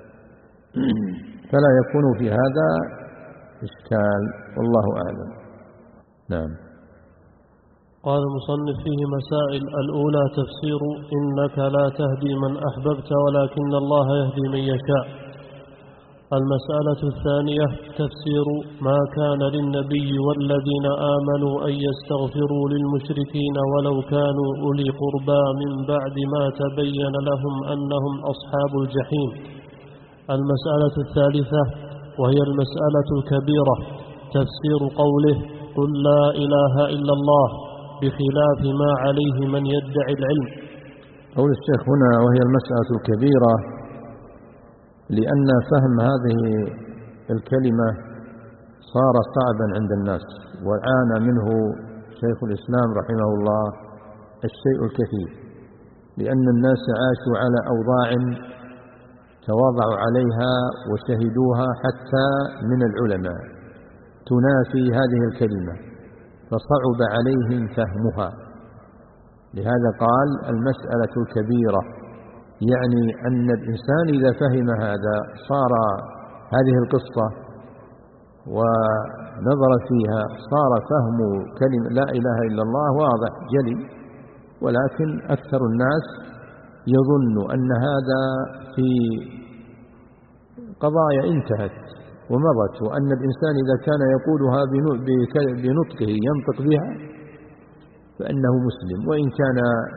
Speaker 3: فلا يكون في هذا إشكال، والله أعلم. نعم.
Speaker 1: قال المصنف فيه مسائل. الأولى تفسير إنك لا تهدي من أحببت ولكن الله يهدي من يشاء. المسألة الثانية تفسير ما كان للنبي والذين آمنوا أن يستغفروا للمشركين ولو كانوا أولي قربى من بعد ما تبين لهم أنهم أصحاب الجحيم. المسألة الثالثة وهي المسألة الكبيرة تفسير قوله قل لا إله إلا الله بخلاف ما عليه من يدعي العلم.
Speaker 3: قول الشيخ هنا وهي المسألة الكبيرة، لأن فهم هذه الكلمة صار صعبا عند الناس، وعانى منه شيخ الإسلام رحمه الله الشيء الكثير، لأن الناس عاشوا على أوضاع تواضعوا عليها وشهدوها حتى من العلماء تنافي هذه الكلمة، فصعب عليهم فهمها. لهذا قال المسألة الكبيرة، يعني أن الإنسان إذا فهم هذا صار هذه القصة ونظر فيها صار فهم كلمة لا إله إلا الله واضح جلي، ولكن أكثر الناس يظن أن هذا في قضايا انتهت ومضت، وأن الإنسان إذا كان يقولها بنطقه ينطق بها فإنه مسلم، وإن كان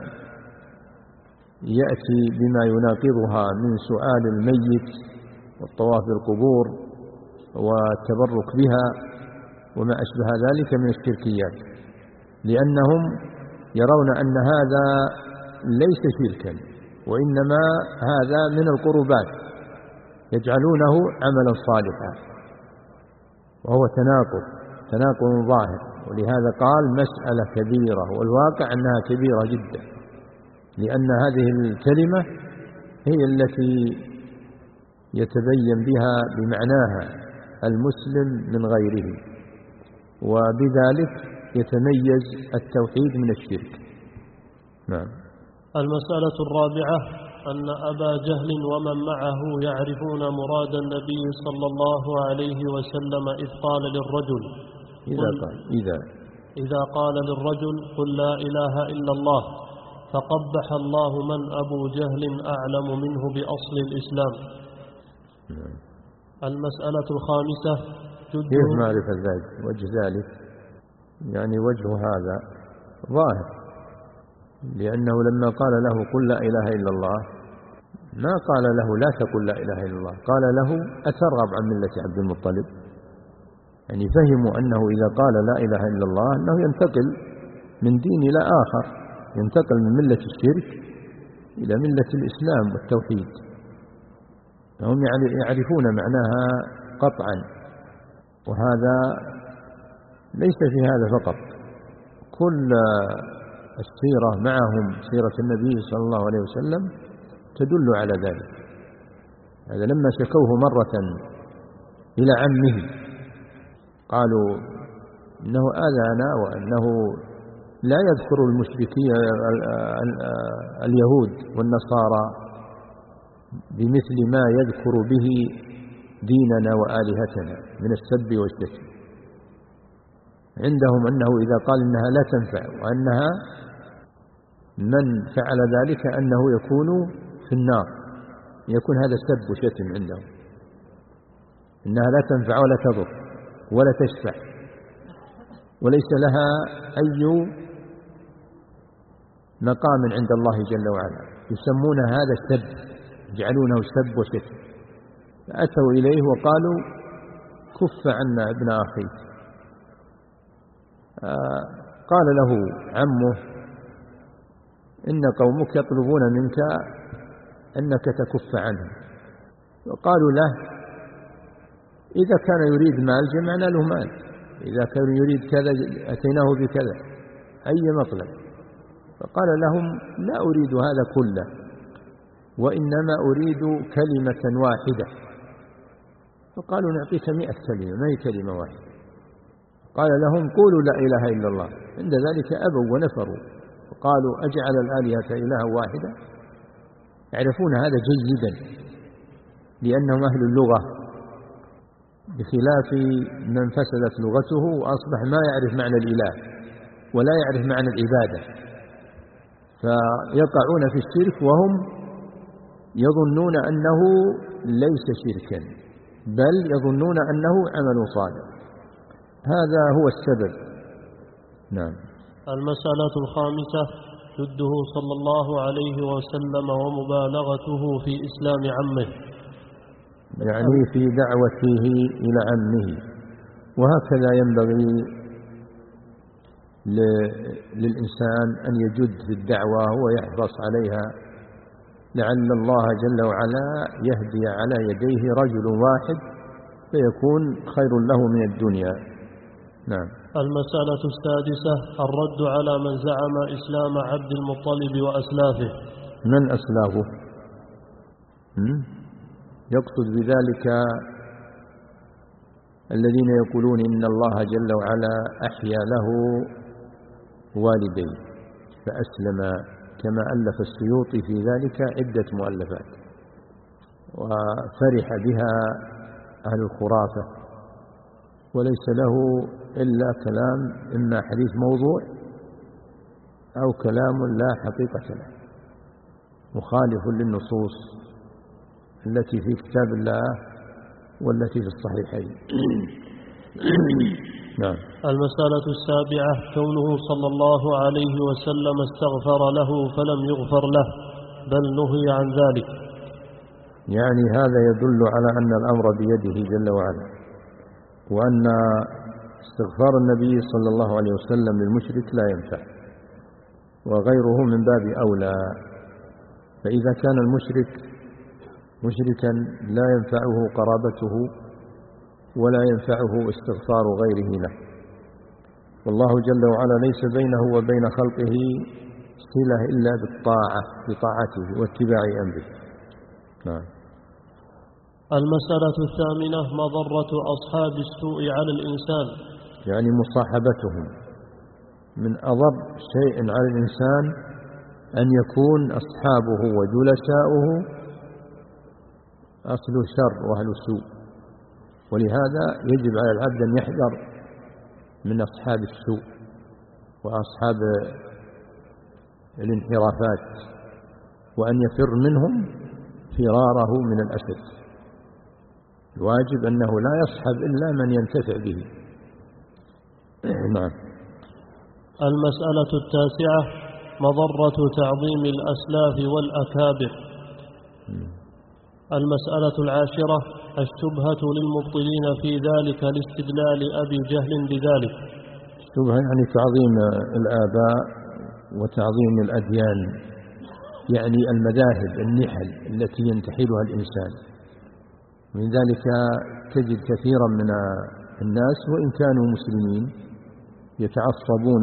Speaker 3: يأتي بما يناقضها من سؤال الميت والطواف بالقبور والتبرك بها وما أشبه ذلك من الشركيات، لأنهم يرون أن هذا ليس شركا، وإنما هذا من القربات يجعلونه عملا صالحا، وهو تناقض تناقض ظاهر. ولهذا قال مسألة كبيرة، والواقع أنها كبيرة جدا، لأن هذه الكلمة هي التي يتبين بها بمعناها المسلم من غيره، وبذلك يتميز التوحيد من الشرك. نعم.
Speaker 1: المسألة الرابعة أن أبا جهل ومن معه يعرفون مراد النبي صلى الله عليه وسلم إذ قال للرجل
Speaker 3: إذا قال إذا
Speaker 1: إذا قال للرجل قل لا إله إلا الله، فقبح الله من أبو جهل أعلم منه بأصل الإسلام.
Speaker 3: نعم.
Speaker 1: المسألة الخامسة
Speaker 3: كيف معرفة ذلك؟ وجه ذلك يعني وجه هذا ظاهر، لأنه لما قال له قل لا إله إلا الله ما قال له لا تقل لا إله إلا الله، قال له أترغب عن ملة عبد المطلب، يعني فهموا أنه إذا قال لا إله إلا الله أنه ينتقل من دين إلى آخر، ينتقل من ملة الشرك إلى ملة الإسلام والتوحيد، هم يعرفون معناها قطعا. وهذا ليس في هذا فقط، كل السيرة معهم سيرة النبي صلى الله عليه وسلم تدل على ذلك. هذا لما شكوه مرة إلى عمه قالوا إنه آذانا وأنه لا يذكر المشركين اليهود والنصارى بمثل ما يذكر به ديننا وآلهتنا من السب والشتم. عندهم أنه إذا قال إنها لا تنفع وأنها من فعل ذلك أنه يكون في النار، يكون هذا سب وشتم عندهم، إنها لا تنفع ولا تضر ولا تشفع وليس لها أي مقام عند الله جل وعلا، يسمون هذا السب، يجعلونه سب وشتم. فأتوا إليه وقالوا كف عنا ابن أخيك. آه قال له عمه إن قومك يطلبون منك أنك تكف عنهم. وقالوا له إذا كان يريد مال جمعنا له مال، إذا كان يريد كذا أتيناه بكذا، أي مطلب. فقال لهم لا أريد هذا كله، وإنما أريد كلمة واحدة. فقالوا نعطيك مئة كلمة، ما هي كلمة واحدة. قال لهم قولوا لا إله إلا الله. عند ذلك أبوا ونفروا وقالوا أجعل الآلهة إلها واحدة. يعرفون هذا جيدا لأنهم أهل اللغة، بخلاف من فسدت لغته وأصبح ما يعرف معنى الإله ولا يعرف معنى العبادة، فيقعون في الشرك وهم يظنون أنه ليس شركا بل يظنون أنه عمل صالح. هذا هو السبب. نعم.
Speaker 1: المسألة الخامسة جده صلى الله عليه وسلم ومبالغته في إسلام عمه،
Speaker 3: يعني في دعوته إلى عمه. وهكذا ينبغي للإنسان أن يجد في الدعوة ويحرص عليها، لعل الله جل وعلا يهدي على يديه رجل واحد فيكون خير له من الدنيا. نعم.
Speaker 1: المسألة السادسة الرد على من زعم إسلام عبد المطلب وأسلافه.
Speaker 3: من أسلافه؟ يقصد بذلك الذين يقولون إن الله جل وعلا أحيا له والديه فأسلم، كما ألف السيوطي في ذلك عدة مؤلفات وفرح بها أهل الخرافة، وليس له إلا كلام إما حديث موضوع أو كلام لا حقيقة له مخالف للنصوص التي في كتاب الله والتي في الصحيحين. نعم.
Speaker 1: المسألة السابعة كونه صلى الله عليه وسلم استغفر له فلم يغفر له بل نهي عن ذلك.
Speaker 3: يعني هذا يدل على أن الأمر بيده جل وعلا، وأن استغفار النبي صلى الله عليه وسلم للمشرك لا ينفع، وغيره من باب أولى. فإذا كان المشرك مشركا لا ينفعه قرابته ولا ينفعه استغفار غيره له، والله جل وعلا ليس بينه وبين خلقه صلة إلا بالطاعة بطاعته واتباع أمره. نعم.
Speaker 1: المسألة الثامنة مضرة أصحاب السوء على الإنسان،
Speaker 3: يعني مصاحبتهم. من أضر شيء على الإنسان أن يكون أصحابه وجلساؤه أصل شر وأهل سوء، ولهذا يجب على العبد أن يحذر من أصحاب السوء وأصحاب الانحرافات، وأن يفر منهم فراره من الأسد. الواجب أنه لا يصحب إلا من ينتفع به. نعم.
Speaker 1: المسألة التاسعة مضرة تعظيم الأسلاف والأكابر. المسألة العاشرة الشبهة للمبطلين في ذلك لاستدلال أبي جهل بذلك.
Speaker 3: الشبهة يعني تعظيم الآباء وتعظيم الأديان، يعني المذاهب النحل التي ينتحلها الإنسان. من ذلك تجد كثيرا من الناس وإن كانوا مسلمين يتعصبون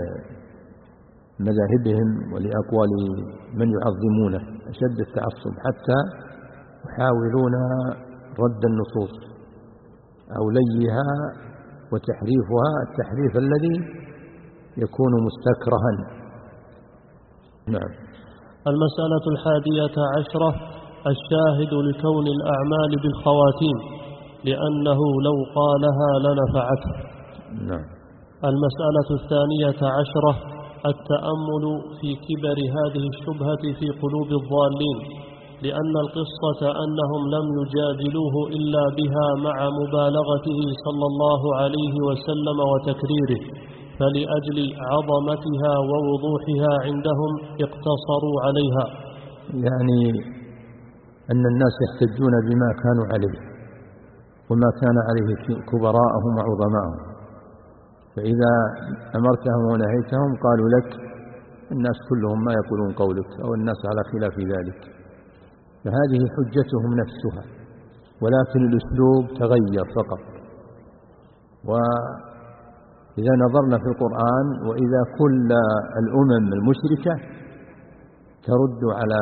Speaker 3: لمذاهبهم ولأقوال من يعظمونه أشد التعصب، حتى يحاولون رد النصوص أو ليها وتحريفها التحريف الذي يكون مستكرها. نعم.
Speaker 1: المسألة الحادية عشرة: الشاهد لكون الأعمال بالخواتيم، لأنه لو قالها لنفعته.
Speaker 3: نعم.
Speaker 1: المسألة الثانية عشرة: التأمل في كبر هذه الشبهة في قلوب الضالين، لأن القصة أنهم لم يجادلوه إلا بها مع مبالغته صلى الله عليه وسلم وتكريره، فلأجل عظمتها ووضوحها عندهم اقتصروا عليها.
Speaker 3: يعني أن الناس يحتجون بما كانوا عليه وما كان عليه كبراءهم وعظماءهم، فإذا أمرتهم ونهيتهم قالوا لك الناس كلهم ما يقولون قولك أو الناس على خلاف ذلك، فهذه حجتهم نفسها، ولكن الأسلوب تغير فقط. وإذا نظرنا في القرآن وإذا كل الأمم المشركة ترد على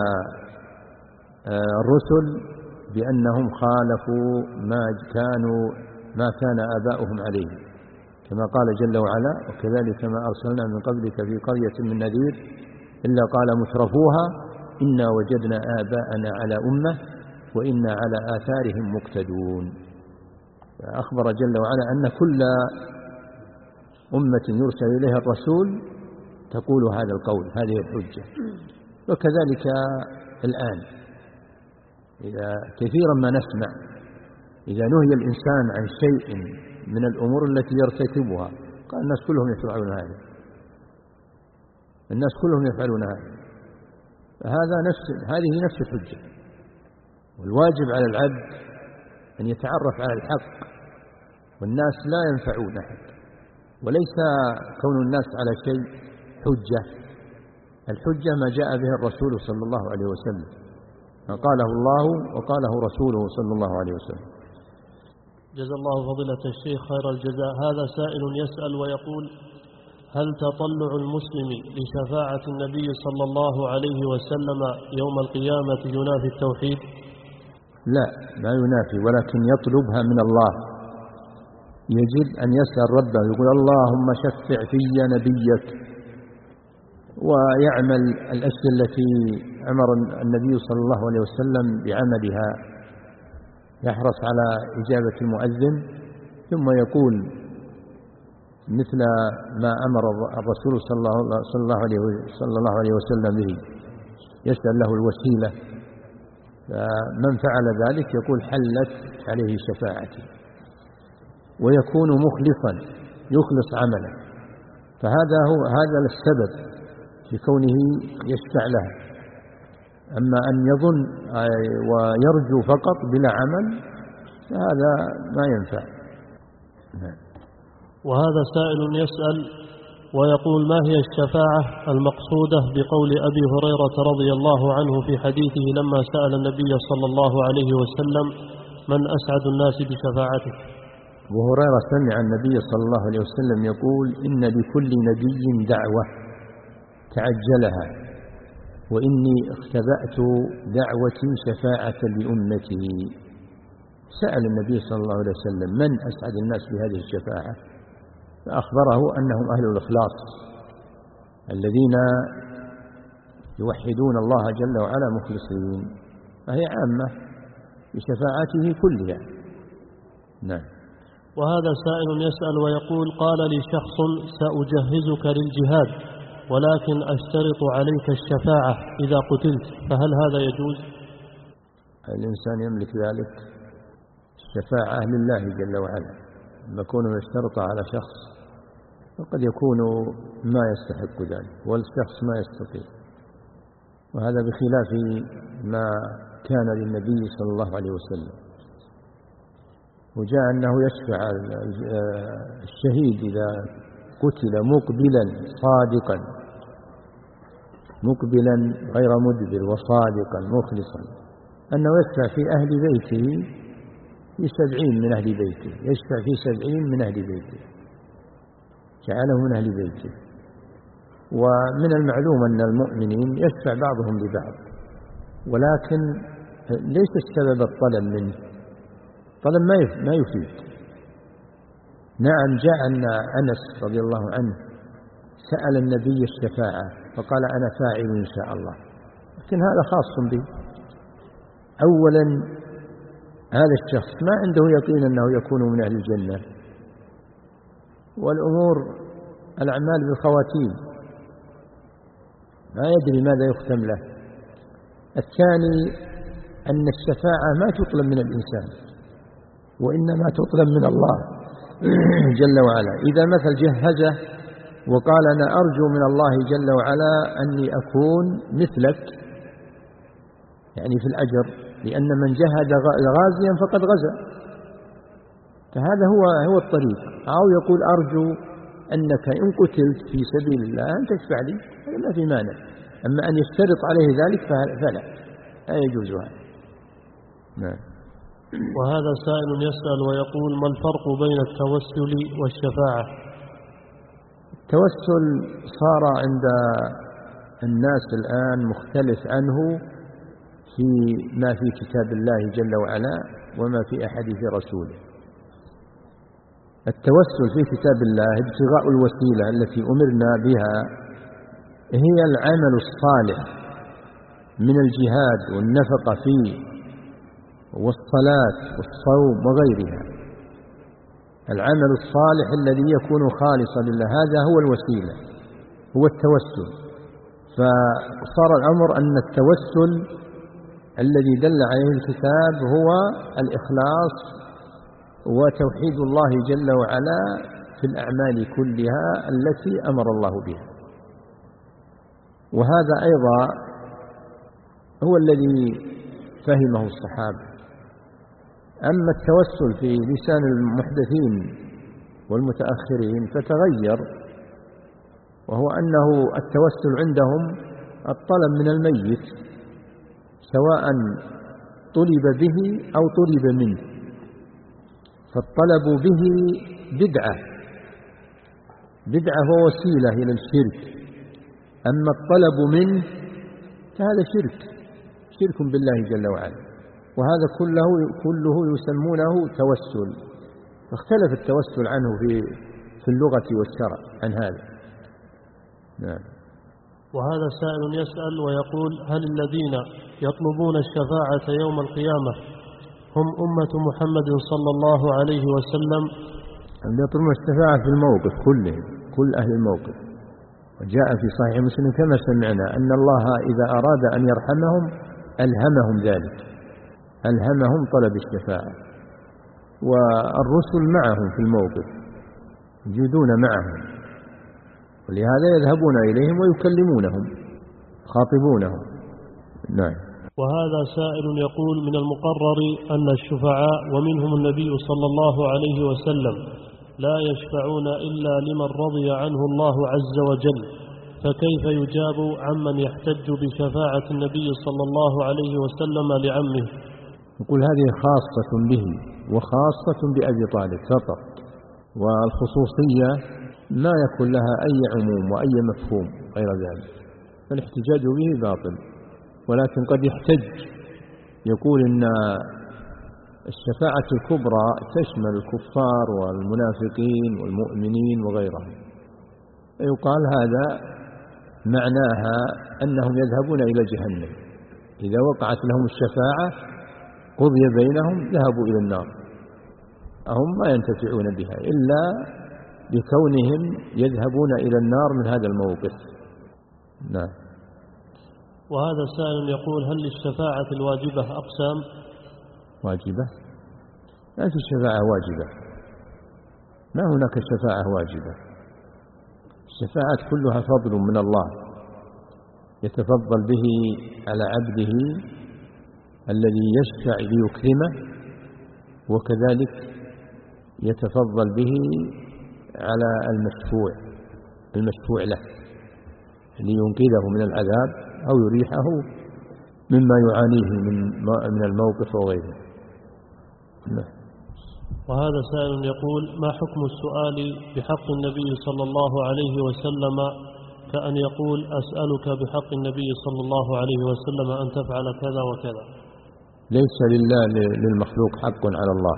Speaker 3: الرسل بأنهم خالفوا ما كانوا ما كان آباؤهم عليه، كما قال جل وعلا: وكذلك ما أرسلنا من قبلك في قرية من نذير إلا قال مترفوها إنا وجدنا آباءنا على أمة وإنا على آثارهم مقتدون. أخبر جل وعلا أن كل أمة يرسل إليها الرسول تقول هذا القول، هذه الحجة. وكذلك الآن إذا كثيرا ما نسمع إذا نهي الإنسان عن شيء من الأمور التي يرتكبها قال الناس كلهم يفعلون هذا، الناس كلهم يفعلون هذا، فهذا نفس هذه نفس الحجة. والواجب على العبد أن يتعرف على الحق، والناس لا ينفعون أحد، وليس كون الناس على شيء حجة. الحجة ما جاء به الرسول صلى الله عليه وسلم، ما قاله الله وقاله رسوله صلى الله عليه وسلم.
Speaker 1: جزا الله فضيلة الشيخ خير الجزاء. هذا سائل يسأل ويقول: هل تطلع المسلم لشفاعة النبي صلى الله عليه وسلم يوم القيامة ينافي التوحيد؟
Speaker 3: لا، ما ينافي، ولكن يطلبها من الله. يجب أن يسأل ربه يقول: اللهم شفع في نبيك، ويعمل الأشياء التي أمر النبي صلى الله عليه وسلم بعملها، يحرص على إجابة المؤذن، ثم يقول مثل ما أمر الرسول صلى الله عليه وسلم به، يسأل له الوسيلة، فمن فعل ذلك يقول حلت عليه شفاعتي، ويكون مخلصا يخلص عمله، فهذا هو هذا السبب في كونه يشفع لها. أما أن يظن ويرجو فقط بلا عمل فهذا ما ينفع.
Speaker 1: وهذا سائل يسأل ويقول: ما هي الشفاعة المقصودة بقول أبي هريرة رضي الله عنه في حديثه لما سأل النبي صلى الله عليه وسلم: من أسعد الناس بشفاعته؟
Speaker 3: أبو هريرة سمع النبي صلى الله عليه وسلم يقول: إن لكل نبي دعوة تعجلها، وإني اختبأت دعوتي شفاعة لأمتي. سأل النبي صلى الله عليه وسلم: من أسعد الناس بهذه الشفاعة؟ فأخبره أنهم أهل الإخلاص الذين يوحدون الله جل وعلا مخلصين، فهي عامة بشفاعته كلها. نعم.
Speaker 1: وهذا سائل يسأل ويقول: قال لي شخص: سأجهزك للجهاد ولكن أشترط عليك الشفاعة إذا قتلت، فهل هذا يجوز؟
Speaker 3: الإنسان يملك ذلك. الشفاعة لله جل وعلا، لما يكون يشترط على شخص فقد يكون ما يستحق ذلك والشخص ما يستطيع، وهذا بخلاف ما كان للنبي صلى الله عليه وسلم. وجاء أنه يشفع الشهيد إذا قتل مقبلا صادقا مقبلا غير مدبر وصادقا مخلصا، أنه يشفع في أهل بيته في سبعين من أهل بيته، يشفع في سبعين من أهل بيته، جعله من أهل بيته. ومن المعلوم أن المؤمنين يشفع بعضهم لبعض، ولكن ليس السبب الطلب منه، طلب ما يفيد. نعم، جاء أن أنس رضي الله عنه سأل النبي الشفاعة فقال أنا فاعل إن شاء الله، لكن هذا خاص به. أولا هذا الشخص ما عنده يقين أنه يكون من أهل الجنة، والأمور الأعمال بالخواتيم، ما يدري ماذا يختم له. الثاني أن الشفاعة ما تطلب من الإنسان، وإنما تطلب من الله جل وعلا. إذا مثل جهزه وقال أنا أرجو من الله جل وعلا أني أكون مثلك، يعني في الأجر، لأن من جهد غازيا فقد غزا، فهذا هو هو الطريق. أو يقول أرجو أنك إن قتلت في سبيل الله أن تشفع لي، هذا ما في مانع. أما أن يشترط عليه ذلك فلا، لا يجوز هذا. نعم.
Speaker 1: وهذا سائل يسأل ويقول ما الفرق بين التوسل والشفاعة؟
Speaker 3: التوسل صار عند الناس الآن مختلف عنه في ما في كتاب الله جل وعلا وما في أحاديث رسوله. التوسل في كتاب الله ابتغاء الوسيلة التي أمرنا بها هي العمل الصالح من الجهاد والنفقة فيه والصلاة والصوم وغيرها. العمل الصالح الذي يكون خالصا لله، هذا هو الوسيلة، هو التوسل. فصار الأمر أن التوسل الذي دل عليه الكتاب هو الإخلاص وتوحيد الله جل وعلا في الأعمال كلها التي أمر الله بها. وهذا أيضا هو الذي فهمه الصحابة. أما التوسل في لسان المحدثين والمتأخرين فتغير، وهو أنه التوسل عندهم الطلب من الميت، سواء طلب به أو طلب منه. فالطلب به بدعة بدعة ووسيلة إلى الشرك، أما الطلب منه فهذا شرك شرك بالله جل وعلا، وهذا كله كله يسمونه توسل. فاختلف التوسل عنه في في اللغة والشرع عن هذا. نعم.
Speaker 1: وهذا سائل يسأل ويقول هل الذين يطلبون الشفاعة يوم القيامة هم أمة محمد صلى الله عليه وسلم؟
Speaker 3: الذين يطلبون الشفاعة في الموقف كله، كل أهل الموقف. وجاء في صحيح مسلم كما سمعنا أن الله إذا أراد أن يرحمهم ألهمهم ذلك، ألهمهم طلب الشفاعة. والرسل معهم في الموقف، يجدون معهم، ولهذا يذهبون إليهم ويكلمونهم، خاطبونهم. نعم.
Speaker 1: وهذا سائل يقول من المقرر أن الشفعاء ومنهم النبي صلى الله عليه وسلم لا يشفعون إلا لمن رضي عنه الله عز وجل، فكيف يجاب عمن يحتج بشفاعة النبي صلى الله عليه وسلم لعمه؟
Speaker 3: يقول هذه خاصة به وخاصة بأبي طالب فقط، والخصوصية ما يكون لها أي عموم وأي مفهوم غير ذلك، فالاحتجاج به باطل. ولكن قد يحتج يقول إن الشفاعة الكبرى تشمل الكفار والمنافقين والمؤمنين وغيرهم، يقال هذا معناها أنهم يذهبون إلى جهنم، إذا وقعت لهم الشفاعة قضي بينهم ذهبوا إلى النار، هم ما ينتفعون بها إلا بكونهم يذهبون إلى النار من هذا الموقف. نعم.
Speaker 1: وهذا سائل يقول هل للشفاعة الواجبة أقسام؟
Speaker 3: واجبة؟ لا في الشفاعة واجبة، ما هناك شفاعة واجبة. الشفاعة كلها فضل من الله يتفضل به على عبده الذي يشفع ليكرمه، وكذلك يتفضل به على المشفوع المشفوع له لينقذه من العذاب أو يريحه مما يعانيه من من الموقف وغيره.
Speaker 1: وهذا سائل يقول ما حكم السؤال بحق النبي صلى الله عليه وسلم كأن يقول أسألك بحق النبي صلى الله عليه وسلم أن تفعل كذا وكذا؟
Speaker 3: ليس لله للمخلوق حق على الله،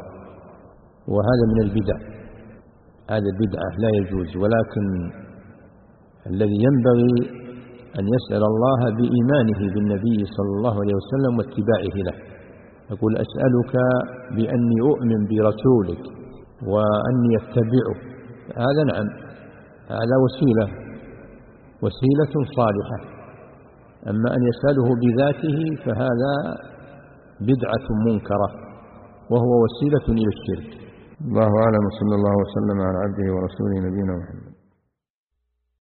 Speaker 3: وهذا من البدع، هذا بدعة لا يجوز. ولكن الذي ينبغي أن يسأل الله بإيمانه بالنبي صلى الله عليه وسلم واتباعه له. يقول أسألك بأني أؤمن برسولك وأني أتبعه. هذا نعم، هذا وسيلة وسيلة صالحة. أما أن يسأله بذاته فهذا بدعة منكرة وهو وسيلة إلى الشرك.
Speaker 2: الله أعلم. صلى الله وسلم على عبده ورسوله نبينا محمد.